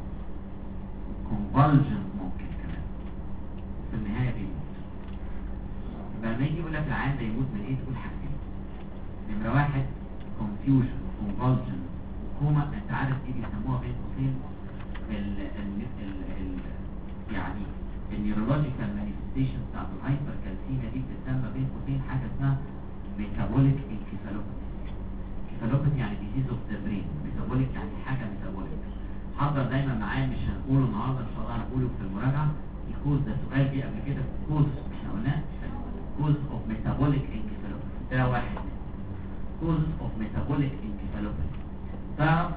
كونفالجن ممكن كمان، في النهايه بيموت. يبقى لما يجي يقول لك العيان ده يموت من ايه؟ تقول حاجتين. نمره واحد كونفيوجن، كونفالجن، كوما. انت عارف دي بيسموها بين قوسين ال ال ال يعني النيورولوجيكال مانيفستيشن بتاعت الهايبركالسيميا دي بتسمى بين قوسين حاجه اسمها ميتابوليك انكفالوباثي. انكفالوباثي يعني ديزيز اوف ذا برين، ميتابوليك يعني حاجه ميتابوليك. حضر دايما معايا، مش هنقوله النهارده ان شاء الله، هنقوله في المراجعه. الكوز ده سؤال جه قبل كده، كوز احنا قلناه كوز اوف ميتابوليك انكفالوباثي. ده واحد كوز اوف ميتابوليك انكفالوباثي. تعرف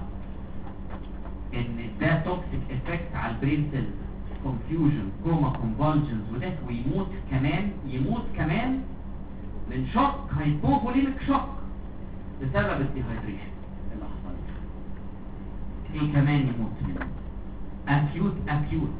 ان ده توكسيك افكت على البرين سيلز، كونفيوجن، كوما، كونفالجنز، وده ويموت كمان، يموت كمان من شوك، هايبوفوليميك شوك بسبب الديهايدريشن اللي حصلت. ايه كمان يموت منه؟ اكيوت اكيوت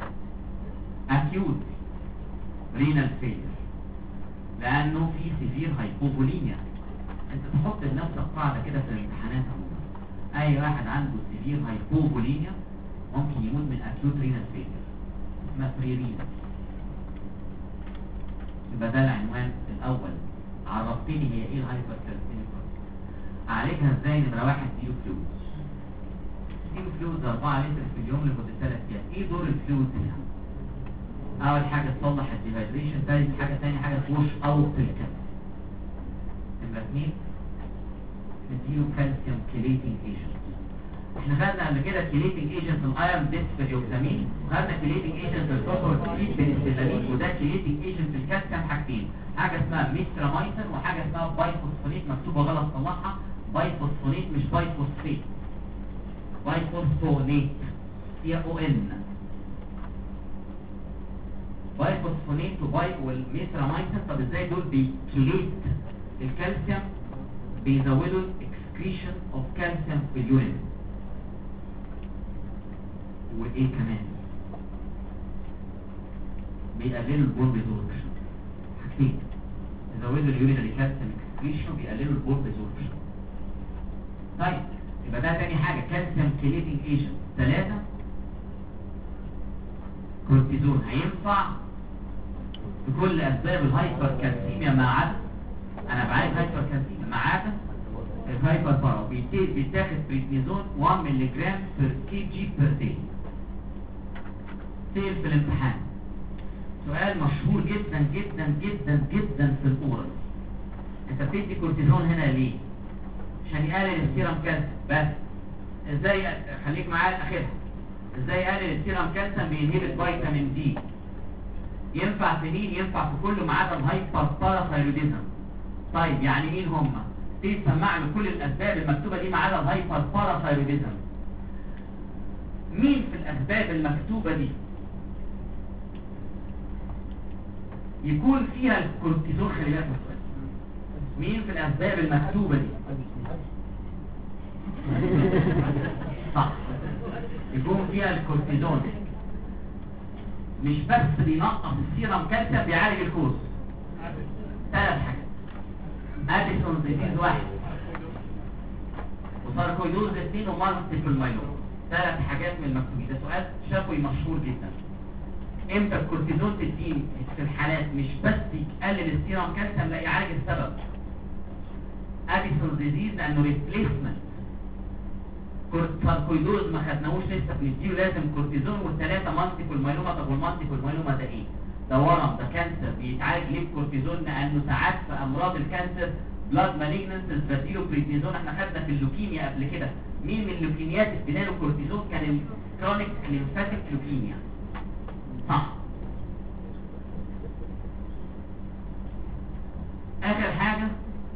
اكيوت رينال فيلير، لانه في سيفير هايبوفوليميا. انت تحط لنفسك قاعده كده في الامتحانات عموما، اي واحد عنده سيفير هايبوفوليميا ممكن يموت من اكيوت رينال فيلير، اسمها بريرينا. يبقى ده العنوان الاول. عرفتني هي ايه الهايبركالسيميا، اعالجها ازاي؟ نمره واحد ديو فلويد. ديو فلويد أربعة لتر في اليوم لمده ثلاث ايام. ايه دور الفلويد هنا؟ اول حاجه تصلح الديهايدريشن، ثالث حاجه ثاني حاجه توش اوت الكالسيوم. نمره اثنين نديله كالسيوم كيليتنج ايجنت. احنا خدنا قبل كده كيليتنج ايجنت الايرون ديسفيريوكسامين، وخدنا كيليتنج ايجنت الكوبر بنسلامين، وده كيليتنج ايجنت الكالسيوم حاجتين، حاجه اسمها ميسترامايسين وحاجه اسمها بايفوسفونيت. مكتوبه غلط صلحها، بايفوسفونيت مش بايفوسفيت، بايفوسفونيت هي او ان. بايفوسفونيت وباي والميسترامايسين. طب ازاي دول بيكيليت الكالسيوم؟ بيزودوا الاكسكريشن اوف كالسيوم في اليورين. وايه كمان؟ بيقللوا البول ريزوربشن. حاجتين، يزودوا اليورينري كالسيوم اكسكريشن، بيقللوا البول ريزوربشن. طيب يبقى ده تاني حاجه كالسيوم كيليتنج ايجنت. ثلاثه كورتيزون. هينفع في كل اسباب الهايبر كالسيميا ما عدا، انا بعالج هايبر كالسيميا ما عدا الهايبر بارا. بيتاخد بريدنيزون واحد مللي جرام بير كي جي بير داي. سيل في الامتحان سؤال مشهور جدا جدا جدا جدا في الاورال، انت بتدي كورتيزون هنا ليه؟ عشان يقلل السيرم كالسيوم بس. ازاي؟ خليك معايا الاخيرها. ازاي يقلل السيرم كالسيوم؟ بينهبط فيتامين دي. ينفع في مين؟ ينفع في كله ما عدا الهايبر باراثايروديزم. طيب يعني مين هم؟ تيجي تسمع له كل الاسباب المكتوبه دي ما عدا الهايبر باراثايروديزم. مين في الاسباب المكتوبه دي يكون فيها الكورتيزون؟ خلي بالك من السؤال. مين في الاسباب المكتوبه دي صح يكون فيها الكورتيزون؟ مش بس بينقص السيرم كالسيوم، بيعالج الكوز. ثلاث حاجات. اديسون ديزيز واحد، وساركويدوز اثنين، ومالتيبل مايلوما. ثلاث حاجات من المكتوبين. ده سؤال شفوي مشهور جدا. امتى الكورتيزون تديه في الحالات مش بس يقلل السيرم كالسيوم، لا يعالج السبب. اديسون ديزيز لانه ريبليسمنت. ساركويدوز ما خدناهوش لسه، بنديه لازم كورتيزون. والثلاثه مالتيبل مايلوما. طب والمالتيبل مايلوما ده ايه؟ ده ورم، ده كانسر، بيتعالج ليه بكورتيزون؟ لانه ساعات في امراض الكانسر بلاد مالجنسز بديله بريدنيزون. احنا خدنا في اللوكيميا قبل كده، مين من اللوكيميات ادينا له كورتيزون؟ كان الكرونيك ليمفاتيك لوكيميا، صح. اخر حاجه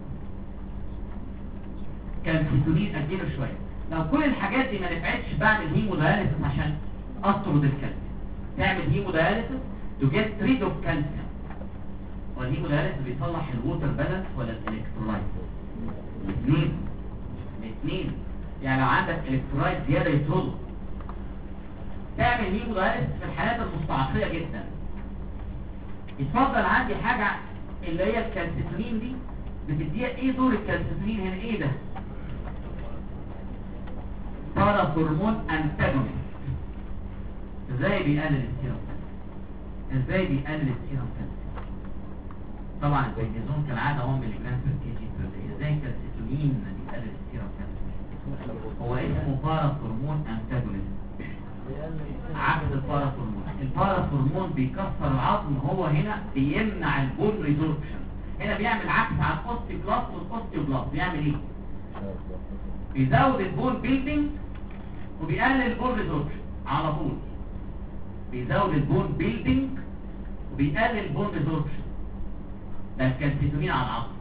كالسيتونين اديله شويه. لو كل الحاجات دي ما نفعتش بعمل هيموداياليسيس عشان اطرد الكالسيوم. تعمل هيموداياليسيس تو جيت ريد اوف كالسيوم. والهيموداياليسيس بيصلح الووتر بالانس ولا الالكترولايت؟ الاثنين الاثنين. يعني لو عندك الكترولايت زياده يطرده. تعمل هيموداياليسيس في الحالات المستعصيه جدا. يتفضل عندي حاجه اللي هي الكالسيتونين دي، بتديها ايه دور الكالسيتونين هنا؟ ايه ده؟ باراثورمون انتاجونست. ازاي بيقلل السيرم كالسيوم؟ ازاي بيقلل السيرم كالسيوم؟ طبعا البريدنيزون كالعاده هو ملي جرام بير كي جي بير داي. ازاي الكالسيتونين بيقلل السيرم كالسيوم؟ هو اسمه باراثورمون انتاجونست، عكس الباراثورمون. الباراثورمون بيكسر العظم، هو هنا بيمنع البون ريزوربشن. هنا بيعمل عكس على الاوستيوبلاست والاوستيوبلاست. بيعمل ايه؟ بيزود البون بيلدينج وبيقلل البون ريزوربشن على طول. بيزود البون بيلدينج وبيقلل البون ريزوربشن. ده الكالسيتونين على العظم.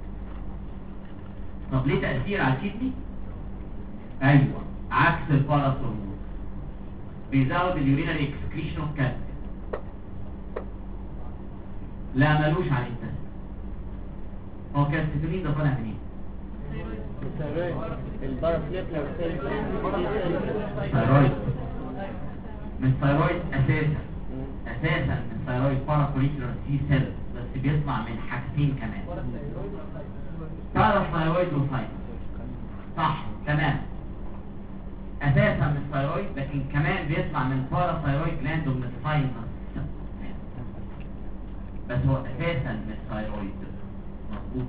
طب ليه تأثير على الكدني؟ ايوه، عكس الباراثورمون. بيزود اليورينري اكسكريشن اوف كالسيوم. لا ملوش على التست. هو الكالسيتونين ده طالع منين؟ الثايرويد. من الثايرويد اساسا اساسا من الثايرويد بارافوليكولار سي سيل، بس بيطلع من حاجتين كمان، باراثايرويد وثايرويد. صح تمام. اساسا من الثايرويد، لكن كمان بيطلع من باراثايرويد جلاند ومن الثايمس، بس هو اساسا من الثايرويد. مظبوط.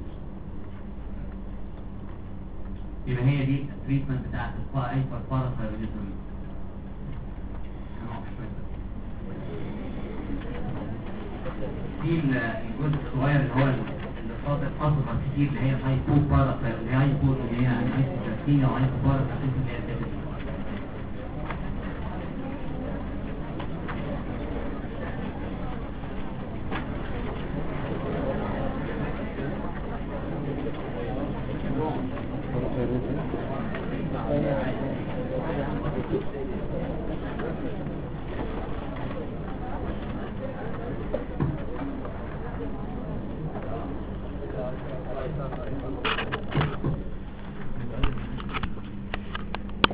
يبقى هي دي التريتمنت بتاعت الهايبر باراثايرويدزم. في الجزء الصغير اللي هو اللي فاضل اصغر كتير، اللي هي الهايبو باراثايرويد، اللي هي هايبو اللي هي هايبوكالسيميا وهايبو باراثايرويد اللي هي الدبل.